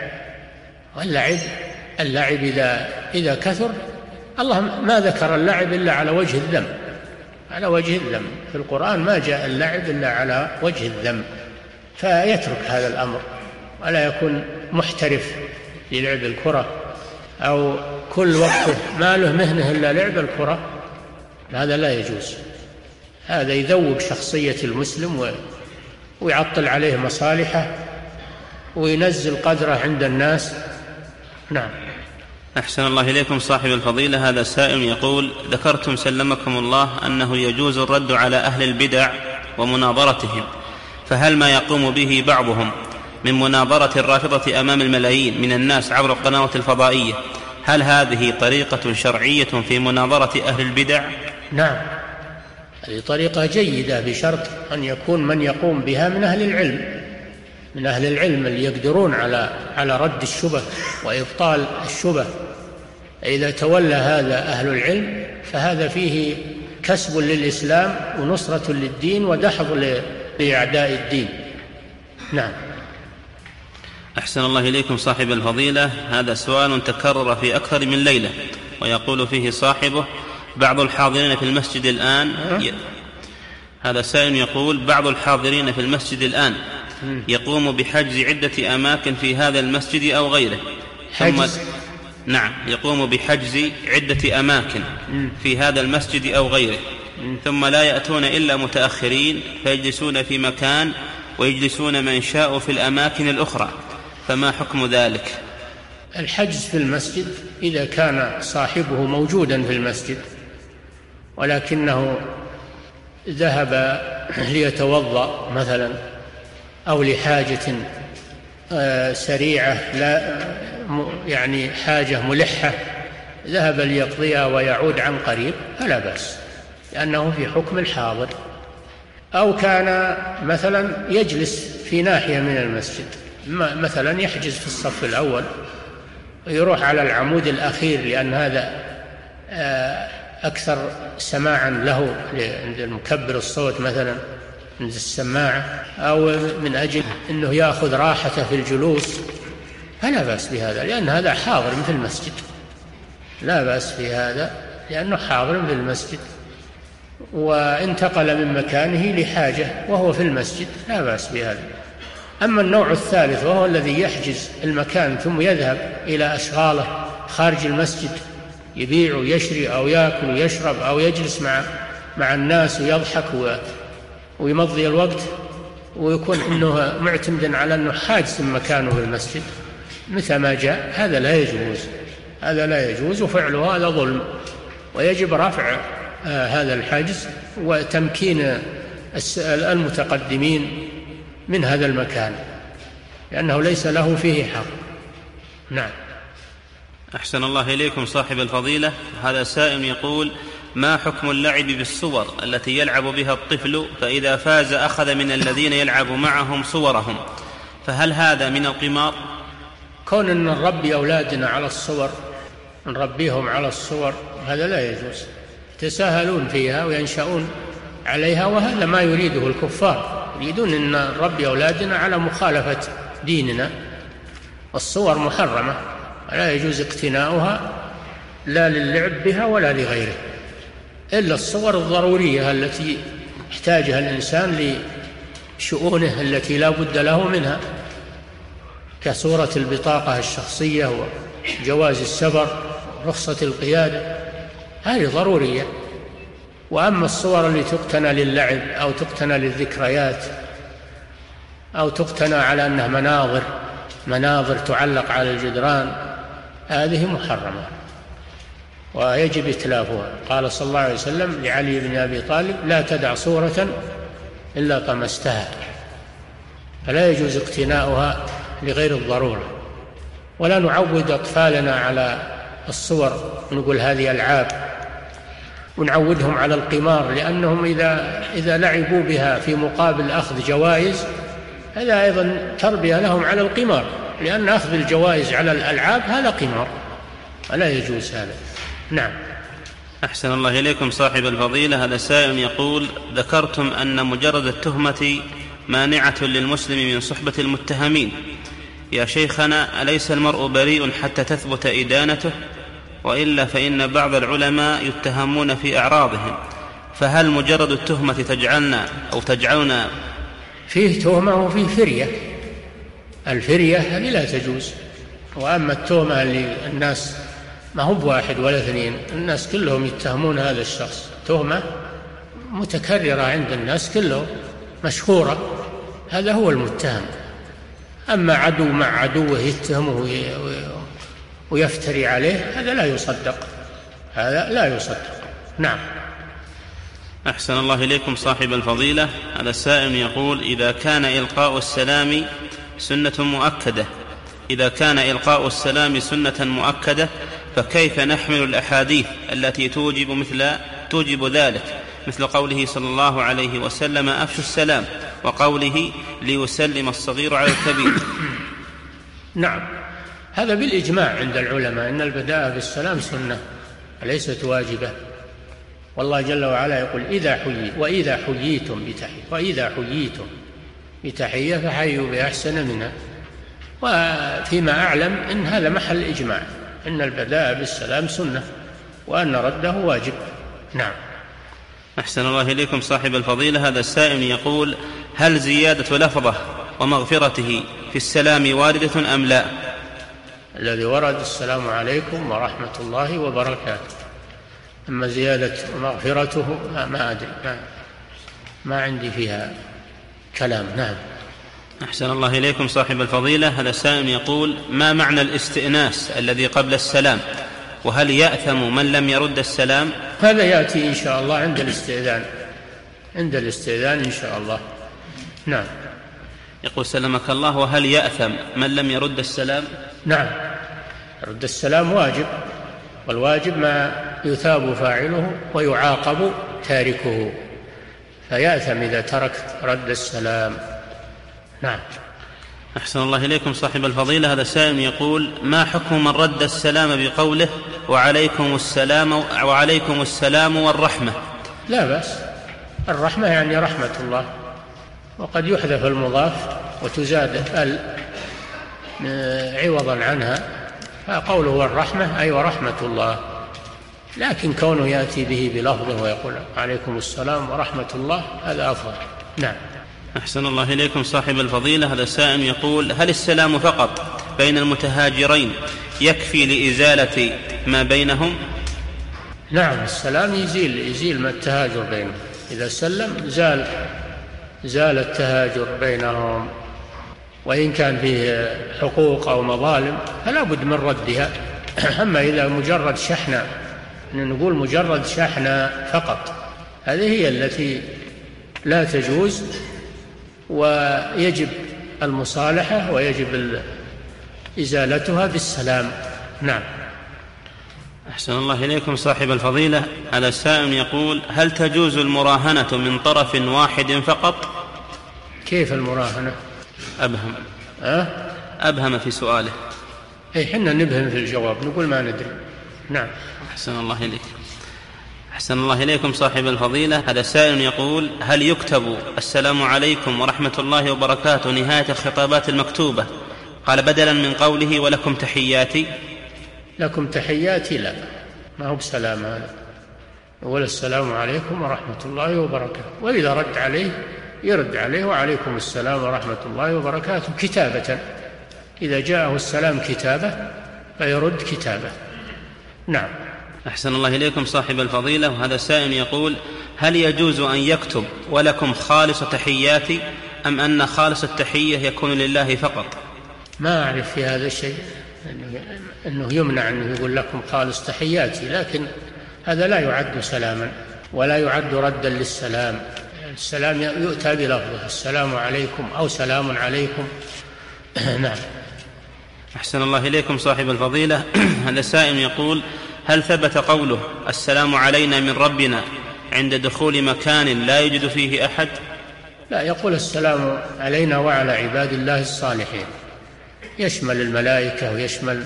واللعب إذا كثر، الله ما ذكر اللعب إلا على وجه الذم، في القرآن ما جاء اللعب إلا على وجه الذم، فيترك هذا الأمر ولا يكون محترف للعب الكرة أو كل وقته ما له مهنة إلا لعب الكرة، هذا لا يجوز، هذا يذوب شخصية المسلم ويعطل عليه مصالحه وينزل قدره عند الناس. نعم. أحسن الله إليكم صاحب الفضيلة. هذا سائل يقول: ذكرتم سلمكم الله أنه يجوز الرد على أهل البدع ومناظرتهم، فهل ما يقوم به بعضهم من مناظرة الرافضة أمام الملايين من الناس عبر القنوات الفضائية، هل هذه طريقة شرعية في مناظرة أهل البدع؟ نعم، هذه طريقة جيدة بشرط أن يكون من يقوم بها من أهل العلم اللي يقدرون على رد الشبه وإبطال الشبه. إذا تولى هذا أهل العلم فهذا فيه كسب للإسلام ونصرة للدين ودحض لأعداء الدين. نعم. أحسن الله إليكم صاحب الفضيلة. هذا سؤال تكرر في أكثر من ليلة، ويقول فيه صاحبه: بعض الحاضرين في المسجد الآن هذا سائل يقول: بعض الحاضرين في المسجد الآن يقوم بحجز عدة أماكن في هذا المسجد أو غيره، نعم، يقوم بحجز عدة أماكن في هذا المسجد أو غيره، ثم لا يأتون إلا متأخرين فيجلسون في مكان ويجلسون من شاء في الأماكن الأخرى، فما حكم ذلك؟ الحجز في المسجد إذا كان صاحبه موجودا في المسجد ولكنه ذهب ليتوضأ مثلا أو لحاجة سريعة، لا يعني حاجة ملحة، ذهب ليقضيها ويعود عن قريب فلا بأس، لأنه في حكم الحاضر. أو كان مثلا يجلس في ناحية من المسجد، مثلا يحجز في الصف الأول ويروح على العمود الأخير، لأن هذا أكثر سماعا له عند المكبر الصوت مثلا عند السماعة، أو من أجل أنه يأخذ راحته في الجلوس، فلا بأس بهذا، لأن هذا حاضر في المسجد، لا بأس بهذا لأنه حاضر في المسجد، وانتقل من مكانه لحاجة وهو في المسجد، لا بأس بهذا. أما النوع الثالث وهو الذي يحجز المكان ثم يذهب إلى أشغاله خارج المسجد، يبيع ويشري أو يأكل ويشرب أو يجلس مع الناس ويضحك ويمضي الوقت، ويكون أنه معتمدا على أنه حاجز مكانه في المسجد متى ما جاء، هذا لا يجوز، وفعله هذا ظلم، ويجب رفع هذا الحاجز وتمكين المتقدمين من هذا المكان، لأنه ليس له فيه حق. نعم. أحسن الله إليكم صاحب الفضيلة. هذا سائل يقول: ما حكم اللعب بالصور التي يلعب بها الطفل، فإذا فاز أخذ من الذين يلعب معهم صورهم، فهل هذا من القمار؟ كون أن نربي أولادنا على الصور، نربيهم على الصور، هذا لا يجوز، يتساهلون فيها وينشأون عليها، وهذا ما يريده الكفار، يريدون أن نربي أولادنا على مخالفة ديننا. الصور محرمة ولا يجوز اقتناؤها لا للعب بها ولا لغيره، إلا الصور الضرورية التي يحتاجها الإنسان لشؤونه التي لا بد له منها، كصورة البطاقة الشخصية وجواز السفر ورخصة القيادة، هذه ضرورية. وأما الصور اللي تقتنى للعب أو تقتنى للذكريات أو تقتنى على أنها مناظر تعلق على الجدران، هذه محرمة ويجب إتلافها. قال صلى الله عليه وسلم لعلي بن أبي طالب: لا تدع صورة إلا طمستها. فلا يجوز اقتناؤها لغير الضرورة. ولا نعود أطفالنا على الصور ونقول هذه ألعاب، ونعودهم على القمار، لأنهم إذا لعبوا بها في مقابل أخذ جوائز، هذا أيضا تربية لهم على القمار، لأن أخذ الجوائز على الألعاب هذا قمار، ولا يجوز هذا. نعم. أحسن الله إليكم صاحب الفضيلة. هذا سائل يقول: ذكرتم أن مجرد التهمة مانعة للمسلم من صحبة المتهمين. يا شيخنا، أليس المرء بريء حتى تثبت إدانته؟ وإلا فإن بعض العلماء يتهمون في أعراضهم، فهل مجرد التهمة تجعلنا فيه تهمة وفيه فرية؟ الفرية هذه لا تجوز. وأما التهمة اللي الناس ما هو بواحد ولا اثنين، الناس كلهم يتهمون هذا الشخص، تهمة متكررة عند الناس كلهم مشهورة، هذا هو المتهم. أما عدو مع عدوه يتهمه ويفتري عليه، هذا لا يصدق، هذا لا يصدق. نعم. أحسن الله إليكم صاحب الفضيلة. هذا السائل يقول: إذا كان إلقاء السلام سنة مؤكدة فكيف نحمل الأحاديث التي توجب ذلك، مثل قوله صلى الله عليه وسلم: أفشوا السلام، وقوله: ليسلم الصغير على الكبير؟ نعم، هذا بالإجماع عند العلماء أن البداءة بالسلام سنة وليست واجبة. والله جل وعلا يقول: وإذا حييتم بتحية فحيوا بأحسن منها. وفيما أعلم أن هذا محل إجماع، أن البداءة بالسلام سنة وأن رده واجب. نعم. أحسن الله إليكم صاحب الفضيلة. هذا السائل يقول: هل زيادة لفظه ومغفرته في السلام واردة أم لا؟ الذي ورد السلام عليكم ورحمة الله وبركاته. أما زيادة مغفرته ما أدري، ما عندي فيها كلام. نعم. أحسن الله إليكم صاحب الفضيلة. هذا السائل يقول: ما معنى الاستئناس الذي قبل السلام؟ وهل يأثم من لم يرد السلام؟ هذا يأتي إن شاء الله عند الاستئذان إن شاء الله. نعم. يقول: سلمك الله، وهل يأثم من لم يرد السلام؟ نعم، رد السلام واجب، والواجب ما يثاب فاعله ويعاقب تاركه، فيأثم إذا ترك رد السلام. نعم. أحسن الله إليكم صاحب الفضيلة. هذا سائل يقول: ما حكم من رد السلام بقوله وعليكم السلام والرحمة؟ لا بأس، الرحمة يعني رحمة الله، وقد يحذف المضاف وتزاد عوضا عنها، فقوله والرحمة أي ورحمة الله. لكن كونه يأتي به بلفظه ويقول عليكم السلام ورحمة الله، هذا أفضل. نعم. أحسن الله إليكم صاحب الفضيلة. هذا السائل يقول: هل السلام فقط بين المتهاجرين يكفي لإزالة ما بينهم؟ نعم، السلام يزيل ما التهاجر بينهم. إذا سلم زال التهاجر بينهم، وإن كان فيه حقوق أو مظالم فلا بد من ردها. أما إذا مجرد شحنة، نقول مجرد شحنة فقط، هذه هي التي لا تجوز، ويجب المصالحة ويجب إزالتها بالسلام. نعم. أحسن الله إليكم صاحب الفضيلة. هذا السائل يقول: هل تجوز المراهنة من طرف واحد فقط؟ كيف المراهنة؟ أبهم في سؤاله. حنا نبهم في الجواب، نقول ما ندري. نعم. أحسن الله إليكم. أحسن الله إليكم صاحب الفضيلة. هذا سائل يقول: هل يكتب السلام عليكم ورحمة الله وبركاته نهاية الخطابات المكتوبة قال بدلا من قوله ولكم تحياتي؟ لكم تحياتي لا، ما هو بسلام هذا، يقول السلام عليكم ورحمة الله وبركاته، وإذا رد عليه يرد عليه وعليكم السلام ورحمة الله وبركاته كتابة، إذا جاءه السلام كتابة فيرد كتابة. نعم. أحسن الله إليكم صاحب الفضيلة. وهذا سائل يقول: هل يجوز أن يكتب ولكم خالص تحياتي، أم أن خالص التحية يكون لله فقط؟ ما أعرف في هذا الشيء أنه يمنع أنه يقول لكم خالص تحياتي، لكن هذا لا يعد سلاما ولا يعد ردا للسلام. السلام يؤتى بلفظه السلام عليكم أو سلام عليكم. نعم. أحسن الله إليكم صاحب الفضيلة. هذا سائل يقول: هل ثبت قوله السلام علينا من ربنا عند دخول مكان لا يوجد فيه أحد؟ لا، يقول السلام علينا وعلى عباد الله الصالحين، يشمل الملائكة ويشمل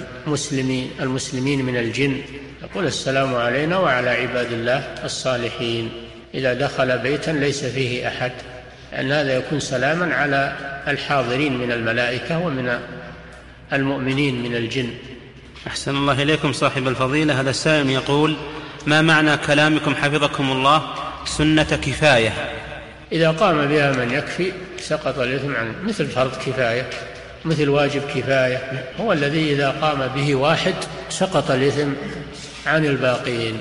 المسلمين من الجن. يقول السلام علينا وعلى عباد الله الصالحين إذا دخل بيتا ليس فيه أحد، لأن هذا يكون سلاما على الحاضرين من الملائكة ومن المؤمنين من الجن. أحسن الله إليكم صاحب الفضيلة. هذا السائل يقول: ما معنى كلامكم حفظكم الله سنة كفاية؟ إذا قام بها من يكفي سقط الإثم عنه، مثل فرض كفاية، مثل واجب كفاية، هو الذي إذا قام به واحد سقط الإثم عن الباقين،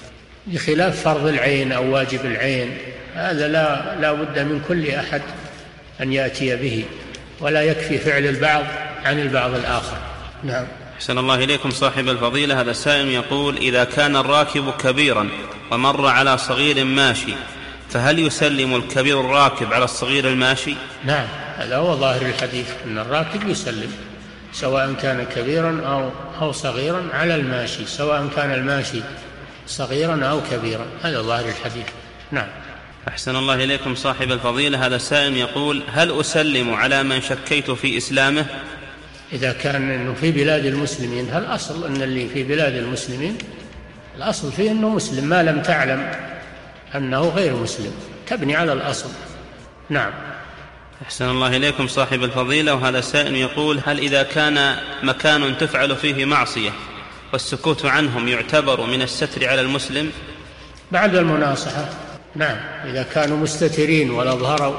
بخلاف فرض العين أو واجب العين، هذا لا بد من كل أحد أن يأتي به، ولا يكفي فعل البعض عن البعض الآخر. نعم. أحسن الله إليكم صاحب الفضيلة. هذا السائل يقول: إذا كان الراكب كبيرا ومر على صغير ماشي، فهل يسلم الكبير الراكب على الصغير الماشي؟ نعم، هذا هو ظاهر الحديث، أن الراكب يسلم سواء كان كبيرا أو صغيرا على الماشي، سواء كان الماشي صغيرا أو كبيرا، هذا ظاهر الحديث. نعم. أحسن الله إليكم صاحب الفضيلة. هذا السائل يقول: هل أسلم على من شكيت في إسلامه؟ إذا كان إنه في بلاد المسلمين، هل أصل أن اللي في بلاد المسلمين الأصل فيه أنه مسلم، ما لم تعلم أنه غير مسلم تبني على الأصل. نعم. أحسن الله إليكم صاحب الفضيلة. وهذا السائل يقول: هل إذا كان مكان تفعل فيه معصية والسكوت عنهم يعتبر من الستر على المسلم؟ بعد المناصحة. نعم، إذا كانوا مستترين ولا ظهروا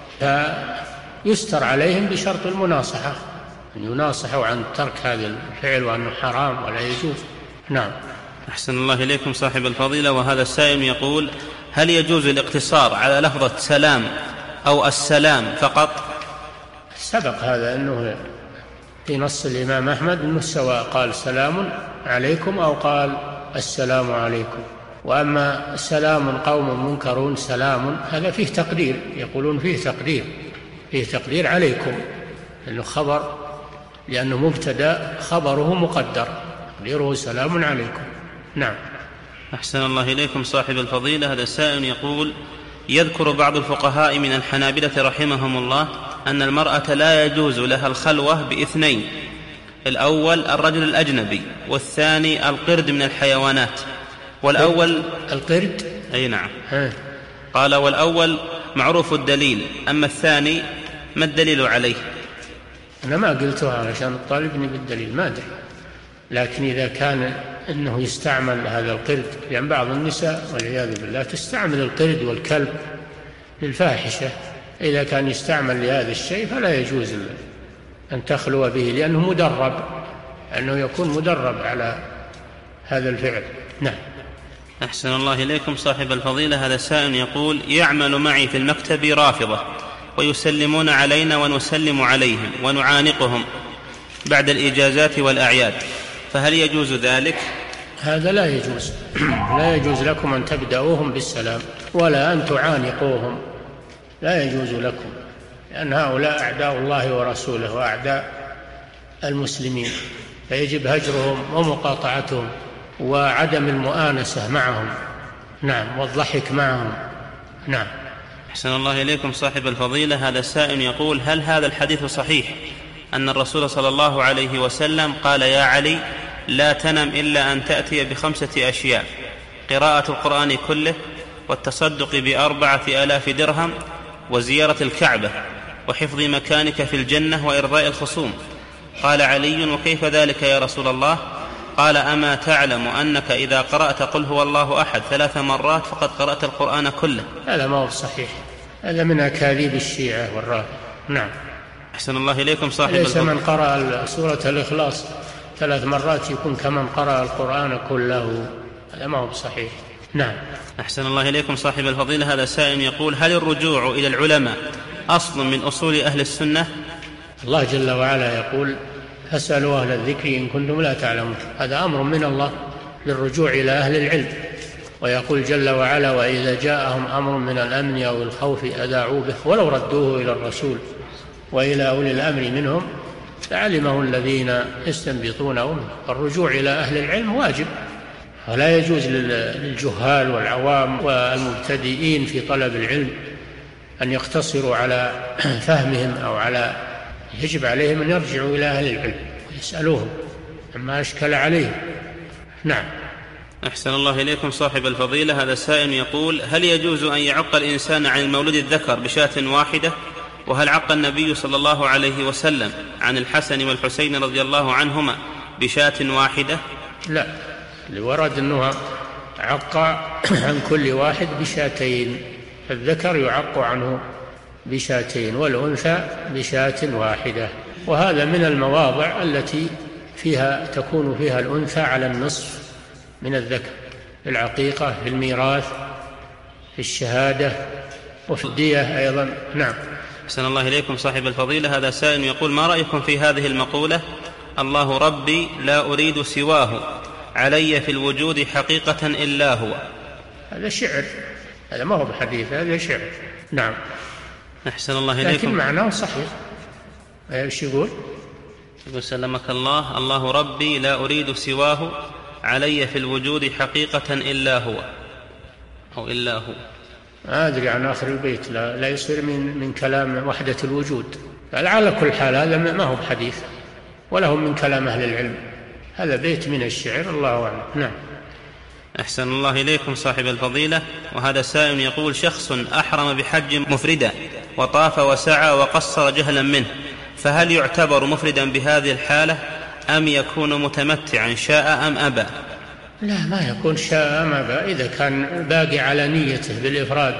فيستر عليهم بشرط المناصحة، أن يناصحوا عن ترك هذا الفعل وأنه حرام ولا يجوز. نعم. أحسن الله إليكم صاحب الفضيلة. وهذا السائل يقول: هل يجوز الاقتصار على لفظة سلام أو السلام فقط؟ سبق هذا أنه في نص الإمام أحمد أنه سواء قال سلام عليكم أو قال السلام عليكم. وأما سلام قوم منكرون سلام، هذا فيه تقدير، يقولون فيه تقدير عليكم، لأنه خبر، لأنه مبتدأ خبره مقدر، تقديره سلام عليكم. نعم. أحسن الله إليكم صاحب الفضيلة. هذا السائل يقول: يذكر بعض الفقهاء من الحنابلة رحمهم الله أن المرأة لا يجوز لها الخلوة باثنين: الأول الرجل الأجنبي، والثاني القرد من الحيوانات. والأول القرد؟ أي نعم. قال: والأول معروف الدليل، أما الثاني ما الدليل عليه؟ أنا ما قلتها علشان تطالبني بالدليل، ما أدري، لكن إذا كان أنه يستعمل هذا القرد، لأن بعض النساء والعياذ بالله تستعمل القرد والكلب للفاحشة، إذا كان يستعمل لهذا الشيء فلا يجوز أن تخلو به، لأنه مدرب، أنه يكون مدرب على هذا الفعل. نعم. أحسن الله إليكم صاحب الفضيلة. هذا سائل يقول: يعمل معي في المكتب رافضة ويسلمون علينا ونسلم عليهم ونعانقهم بعد الإجازات والأعياد، فهل يجوز ذلك؟ هذا لا يجوز. لا يجوز لكم أن تبدأوهم بالسلام ولا أن تعانقوهم، لا يجوز لكم، لأن هؤلاء أعداء الله ورسوله وأعداء المسلمين، فيجب هجرهم ومقاطعتهم وعدم المؤانسة معهم. نعم. والضحك معهم. نعم. أحسن الله إليكم صاحب الفضيلة. هذا السائل يقول: هل هذا الحديث صحيح أن الرسول صلى الله عليه وسلم قال: يا علي لا تنم إلا أن تأتي ب5 أشياء: قراءة القرآن كله، والتصدق ب4,000 درهم، وزيارة الكعبة، وحفظ مكانك في الجنة، وإرضاء الخصوم؟ قال علي: وكيف ذلك يا رسول الله؟ قال أما تعلم أنك إذا قرأت قل هو الله أحد 3 مرات فقد قرأت القرآن كله؟ هذا ما هو صحيح، هذا من أكاذيب الشيعة والرافضة. نعم. أحسن الله إليكم صاحب ليس من قرأ سورة الإخلاص 3 مرات يكون كمن قرأ القرآن كله، هذا ما هو صحيح. نعم. أحسن الله إليكم صاحب الفضيلة، هذا سائل يقول هل الرجوع إلى العلماء أصل من أصول أهل السنة؟ الله جل وعلا يقول فاسألوا أهل الذكر إن كنتم لا تعلمون، هذا أمر من الله للرجوع إلى أهل العلم. ويقول جل وعلا وإذا جاءهم أمر من الأمن أو الخوف أذاعوا به ولو ردوه إلى الرسول وإلى أولي الأمر منهم لعلمه الذين يستنبطونه منه. الرجوع إلى أهل العلم واجب، ولا يجوز للجهال والعوام والمبتدئين في طلب العلم أن يقتصروا على فهمهم أو على، يجب عليهم أن يرجعوا إلى أهل العلم يسألوهم عما أشكل عليهم. نعم. أحسن الله إليكم صاحب الفضيلة، هذا سائل يقول هل يجوز أن يعق الإنسان عن المولود الذكر بشاة واحدة؟ وهل عق النبي صلى الله عليه وسلم عن الحسن والحسين رضي الله عنهما بشاة واحدة؟ لا، اللي ورد أنه عق عن كل واحد بشاتين، الذكر يعق عنه بشاتين والأنثى بشاة واحدة، وهذا من المواضع التي تكون فيها الأنثى على النصف من الذكر، في العقيقة، في الميراث، في الشهادة، وفي الدية أيضا. نعم. أحسن الله إليكم صاحب الفضيلة، هذا سائل يقول ما رأيكم في هذه المقولة الله ربي لا أريد سواه علي في الوجود حقيقة إلا هو؟ هذا شعر، هذا ما هو بحديث، هذا شعر. نعم. أحسن الله إليكم. لكن معناه صحيح. ايش يقول؟ يقول سلمك الله الله ربي لا أريد سواه علي في الوجود حقيقة إلا هو، أو إلا هو. ما أدري عن آخر البيت، لا يصير من كلام وحدة الوجود. على كل حال هذا ما هو بحديث ولا هو من كلام أهل العلم، هذا بيت من الشعر، الله أعلم. نعم. أحسن الله إليكم صاحب الفضيلة، وهذا سائل يقول شخص أحرم بحج مفردا وطاف وسعى وقصر جهلا منه، فهل يعتبر مفردا بهذه الحالة أم يكون متمتعا شاء أم أبى؟ لا، ما يكون شاء أم أبى، إذا كان باقي على نيته بالإفراد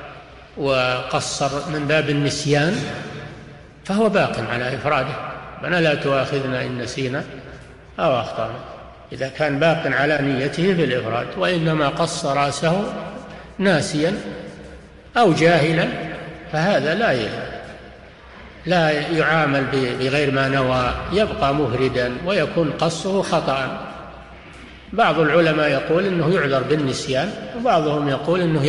وقصر من باب النسيان فهو باق على إفراده، ربنا لا تؤاخذنا إن نسينا أو أخطأنا. إذا كان باق على نيته بالإفراد وإنما قص رأسه ناسيا أو جاهلا فهذا لا يعامل بغير ما نوى، يبقى مفردا ويكون قصه خطأ. بعض العلماء يقول إنه يعذر بالنسيان، وبعضهم يقول إنه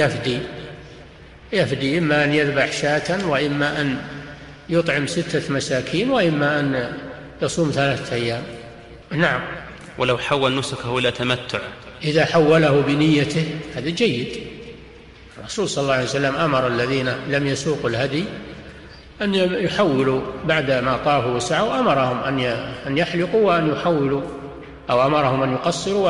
يفدي إما أن يذبح شاة، وإما أن يطعم 6 مساكين، وإما أن يصوم 3 أيام. نعم. ولو حول نسكه إلى تمتع، إذا حوله بنيته هذا جيد. الرسول صلى الله عليه وسلم أمر الذين لم يسوقوا الهدي أن يحولوا بعد ما طافوا وسعوا، أمرهم أن يحلقوا وأن يحولوا، أو أمرهم أن يقصروا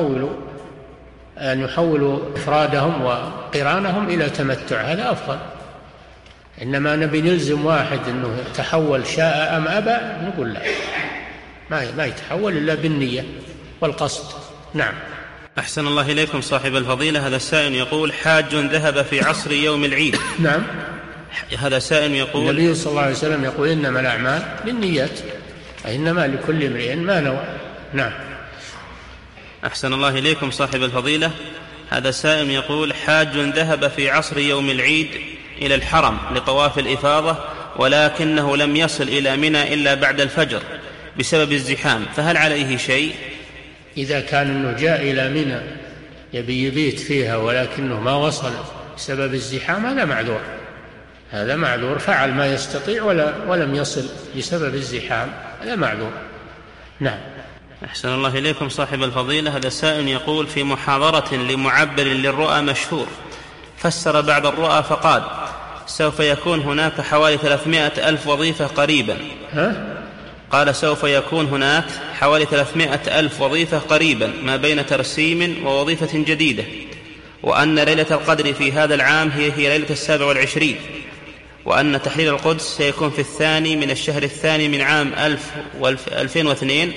وأن يحولوا إفرادهم وقرانهم إلى تمتع، هذا أفضل. إنما نبي نلزم واحد أنه يتحول شاء أم أبى، نقول لا، ما يتحول إلا بالنية والقصد. نعم. أحسن الله إليكم صاحب الفضيلة، هذا السائل يقول حاج ذهب في عصر يوم العيد. نعم. هذا سائل يقول النبي صلى الله عليه وسلم يقول إنما الأعمال بالنيات، إنما لكل امرئ ما نوى. نعم. أحسن الله إليكم صاحب الفضيلة، هذا سائل يقول حاج ذهب في عصر يوم العيد إلى الحرم لطواف الإفاضة ولكنه لم يصل إلى منى إلا بعد الفجر بسبب الزحام، فهل عليه شيء؟ إذا كان أنه جاء إلى منى يبيت فيها ولكنه ما وصل بسبب الزحام هذا معذور، فعل ما يستطيع ولم يصل بسبب الزحام، هذا معذور. نعم. أحسن الله إليكم صاحب الفضيلة، هذا سائل يقول في محاضرة لمعبر للرؤى مشهور فسر بعض الرؤى فقال سوف يكون هناك حوالي 300,000 وظيفة قريبا. قال سوف يكون هناك حوالي 300,000 وظيفة قريبا ما بين ترسيم ووظيفة جديدة، وأن ليلة القدر في هذا العام هي ليلة 27، وأن تحرير القدس سيكون في 2 من الشهر 2 من عام 2002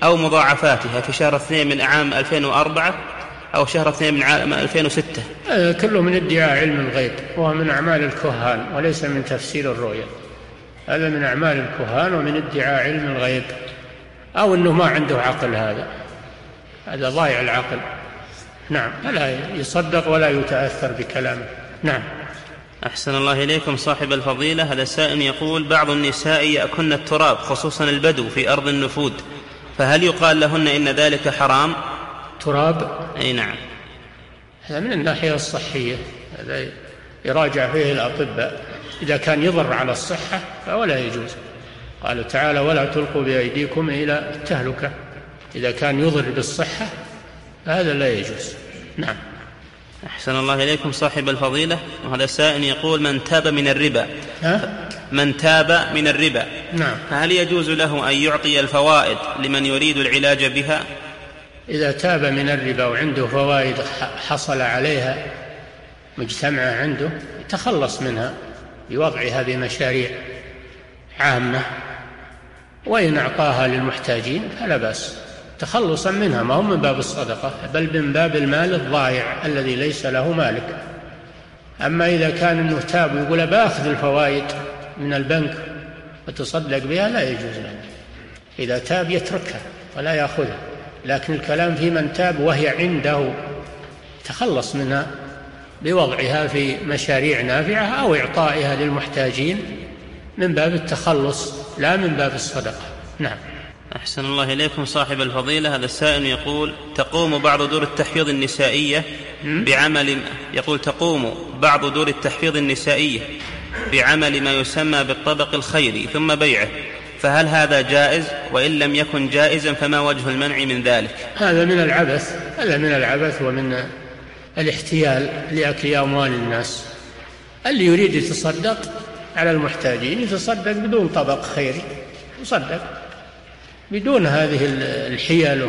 أو مضاعفاتها في شهر 2 من عام 2004 أو شهر 2 من عام 2006؟ كله من ادعاء علم الغيب، وهو من أعمال الكهان وليس من تفسير الرؤيا. هذا من أعمال الكهان ومن ادعاء علم الغيب، أو أنه ما عنده عقل. هذا ضايع العقل. نعم، فلا يصدق ولا يتأثر بكلامه. نعم. أحسن الله إليكم صاحب الفضيلة. هذا السائل يقول: بعض النساء يأكلن التراب خصوصا البدو في أرض النفود، فهل يقال لهن إن ذلك حرام؟ تراب؟ أي نعم. هذا من الناحية الصحية، هذا يراجع فيه الأطباء. إذا كان يضر على الصحة فولا يجوز. قال تعالى: ولا تلقوا بأيديكم إلى التهلكة. إذا كان يضر بالصحة فهذا لا يجوز. نعم. أحسن الله إليكم صاحب الفضيلة. وهذا سائل يقول: من تاب من الربا من تاب من الربا، نعم، فهل يجوز له أن يعطي الفوائد لمن يريد العلاج بها؟ إذا تاب من الربا وعنده فوائد حصل عليها مجتمعة عنده، يتخلص منها بوضعها بمشاريع عامة، وإن أعطاها للمحتاجين فلا بأس، تخلصا منها، ما هو من باب الصدقة بل من باب المال الضائع الذي ليس له مالك. أما إذا كان أنه تاب ويقول بأخذ الفوائد من البنك وتصدق بها، لا يجوز له. إذا تاب يتركها ولا يأخذها، لكن الكلام في من تاب وهي عنده تخلص منها بوضعها في مشاريع نافعة أو إعطائها للمحتاجين من باب التخلص لا من باب الصدقة. نعم. أحسن الله إليكم صاحب الفضيلة. هذا السائل يقول: تقوم بعض دور التحفيظ النسائية بعمل ما يسمى بالطبق الخيري ثم بيعه، فهل هذا جائز؟ وإن لم يكن جائزا فما وجه المنع من ذلك؟ هذا من العبث ومن الاحتيال لأكل أموال الناس. اللي يريد يتصدق على المحتاجين يتصدق بدون طبق خيري، يصدق بدون هذه الحيل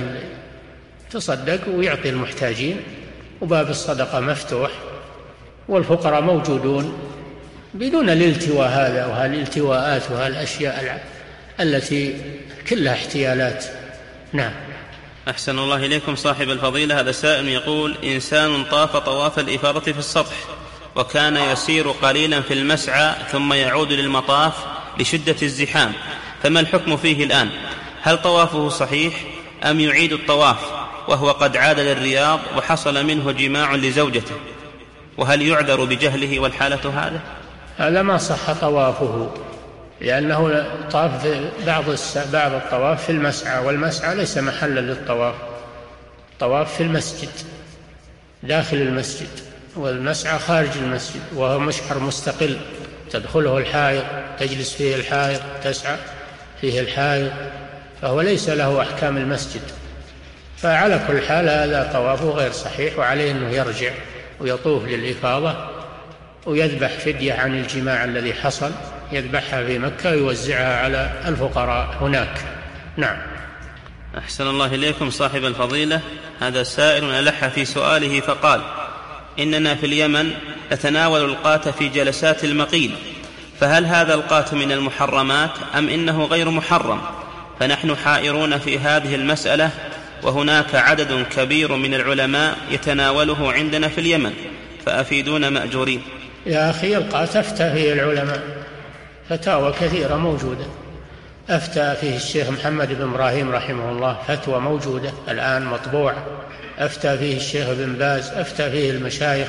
تصدق ويعطي المحتاجين، وباب الصدقة مفتوح والفقراء موجودون بدون الالتواء هذا وهالالتواءات وهالأشياء التي كلها احتيالات. نعم. أحسن الله إليكم صاحب الفضيلة. هذا سائل يقول: إنسان طاف طواف الإفاضة في السطح وكان يسير قليلا في المسعى ثم يعود للمطاف لشدة الزحام، فما الحكم فيه الآن؟ هل طوافه صحيح أم يعيد الطواف وهو قد عاد للرياض وحصل منه جماع لزوجته؟ وهل يعذر بجهله والحالة هذا ما صح طوافه، لأنه طاف بعض الطواف في المسعى، والمسعى ليس محلا للطواف. الطواف في المسجد داخل المسجد، والمسعى خارج المسجد، وهو مشعر مستقل تدخله الحائض، تجلس فيه الحائض، تسعى فيه الحائض، فهو ليس له أحكام المسجد. فعلى كل حال هذا طوافه غير صحيح، وعليه أنه يرجع ويطوف للإفاضة ويذبح فدية عن الجماع الذي حصل، يذبحها في مكة ويوزعها على الفقراء هناك. نعم. أحسن الله إليكم صاحب الفضيلة. هذا سائل ألح في سؤاله فقال: إننا في اليمن نتناول القات في جلسات المقيل، فهل هذا القات من المحرمات أم إنه غير محرم؟ فنحن حائرون في هذه المسألة، وهناك عدد كبير من العلماء يتناوله عندنا في اليمن، فأفيدونا مأجورين. يا أخي، القات أفتى فيه العلماء فتاوى كثيرة موجودة، أفتى فيه الشيخ محمد بن إبراهيم رحمه الله فتوى موجودة الآن مطبوعة، أفتى فيه الشيخ بن باز، أفتى فيه المشايخ،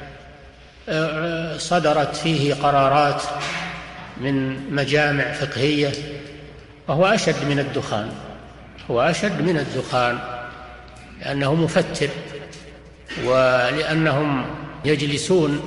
صدرت فيه قرارات من مجامع فقهية، وهو أشد من الدخان، هو أشد من الدخان لأنه مفتر، ولأنهم يجلسون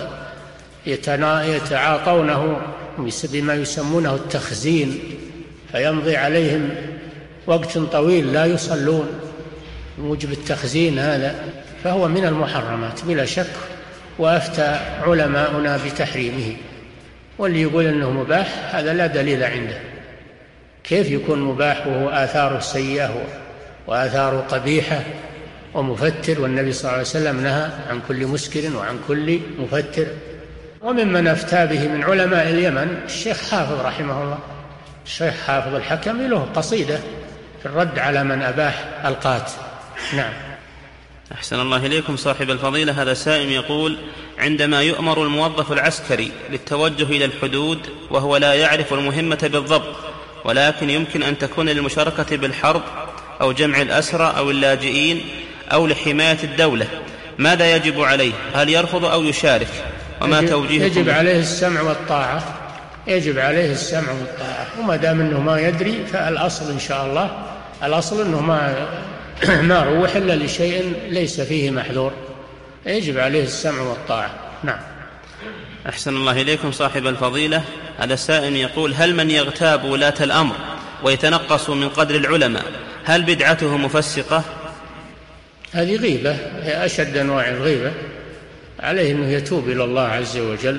ويتعاطونه بما يسمونه التخزين، فيمضي عليهم وقت طويل لا يصلون موجب التخزين هذا، فهو من المحرمات بلا شك، وأفتى علماؤنا بتحريمه. واللي يقول أنه مباح هذا لا دليل عنده. كيف يكون مباح وهو آثاره سيئة وآثاره قبيحة ومفتر؟ والنبي صلى الله عليه وسلم نهى عن كل مسكر وعن كل مفتر. وممن أفتى به من علماء اليمن الشيخ حافظ رحمه الله، الشيخ حافظ الحكمي له قصيدة في الرد على من أباح القات. نعم. أحسن الله إليكم صاحب الفضيلة. هذا سائل يقول: عندما يؤمر الموظف العسكري للتوجه إلى الحدود وهو لا يعرف المهمة بالضبط، ولكن يمكن أن تكون للمشاركة بالحرب أو جمع الأسرى أو اللاجئين أو لحماية الدولة، ماذا يجب عليه؟ هل يرفض أو يشارك؟ وما توجيهكم؟ يجب عليه السمع والطاعة، يجب عليه السمع والطاعة، وما دام أنه ما يدري فالأصل إن شاء الله، الأصل أنه ما روح إلا لشيء ليس فيه محذور، يجب عليه السمع والطاعة. نعم. أحسن الله إليكم صاحب الفضيلة. هذا سائل يقول: هل من يغتاب ولاة الأمر ويتنقص من قدر العلماء هل بدعته مفسقة؟ هذه غيبة، هي أشد أنواع الغيبة، عليه أنه يتوب إلى الله عز وجل،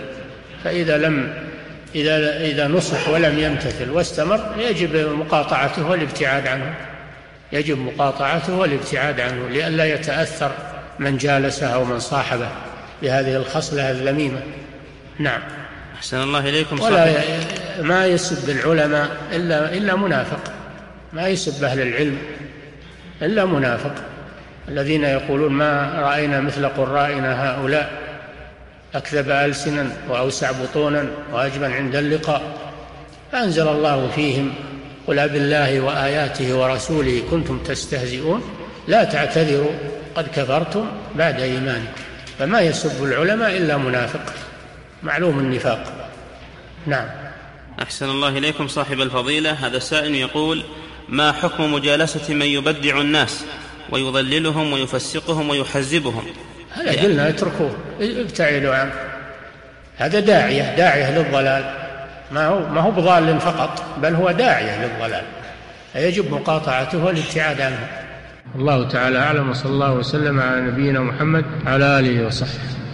إذا نصح ولم يمتثل واستمر يجب مقاطعته والابتعاد عنه، يجب مقاطعته والابتعاد عنه لئلا يتأثر من جالسه أو من صاحبه بهذه الخصلة الذميمة. نعم. أحسن الله إليكم. ولا ما يسب العلماء إلا منافق، ما يسب أهل العلم إلا منافق، الذين يقولون ما رأينا مثل قرائنا هؤلاء، أكذب ألسنا وأوسع بطونا وأجبن عند اللقاء، فأنزل الله فيهم: قل أبالله وآياته ورسوله كنتم تستهزئون لا تعتذروا قد كفرتم بعد إيمانكم. فما يسب العلماء إلا منافق معلوم النفاق. نعم. أحسن الله إليكم صاحب الفضيلة. هذا سائل يقول: ما حكم مجالسة من يبدع الناس ويضللهم ويفسقهم ويحزبهم؟ هذا قلنا اتركوه، ابتعدوا عنه، هذا داعية للضلال، ما هو بضال فقط، بل هو داعية للضلال، يجب مقاطعته والابتعاد عنه. الله تعالى أعلم، وصلى الله وسلم على نبينا محمد على آله وصحبه.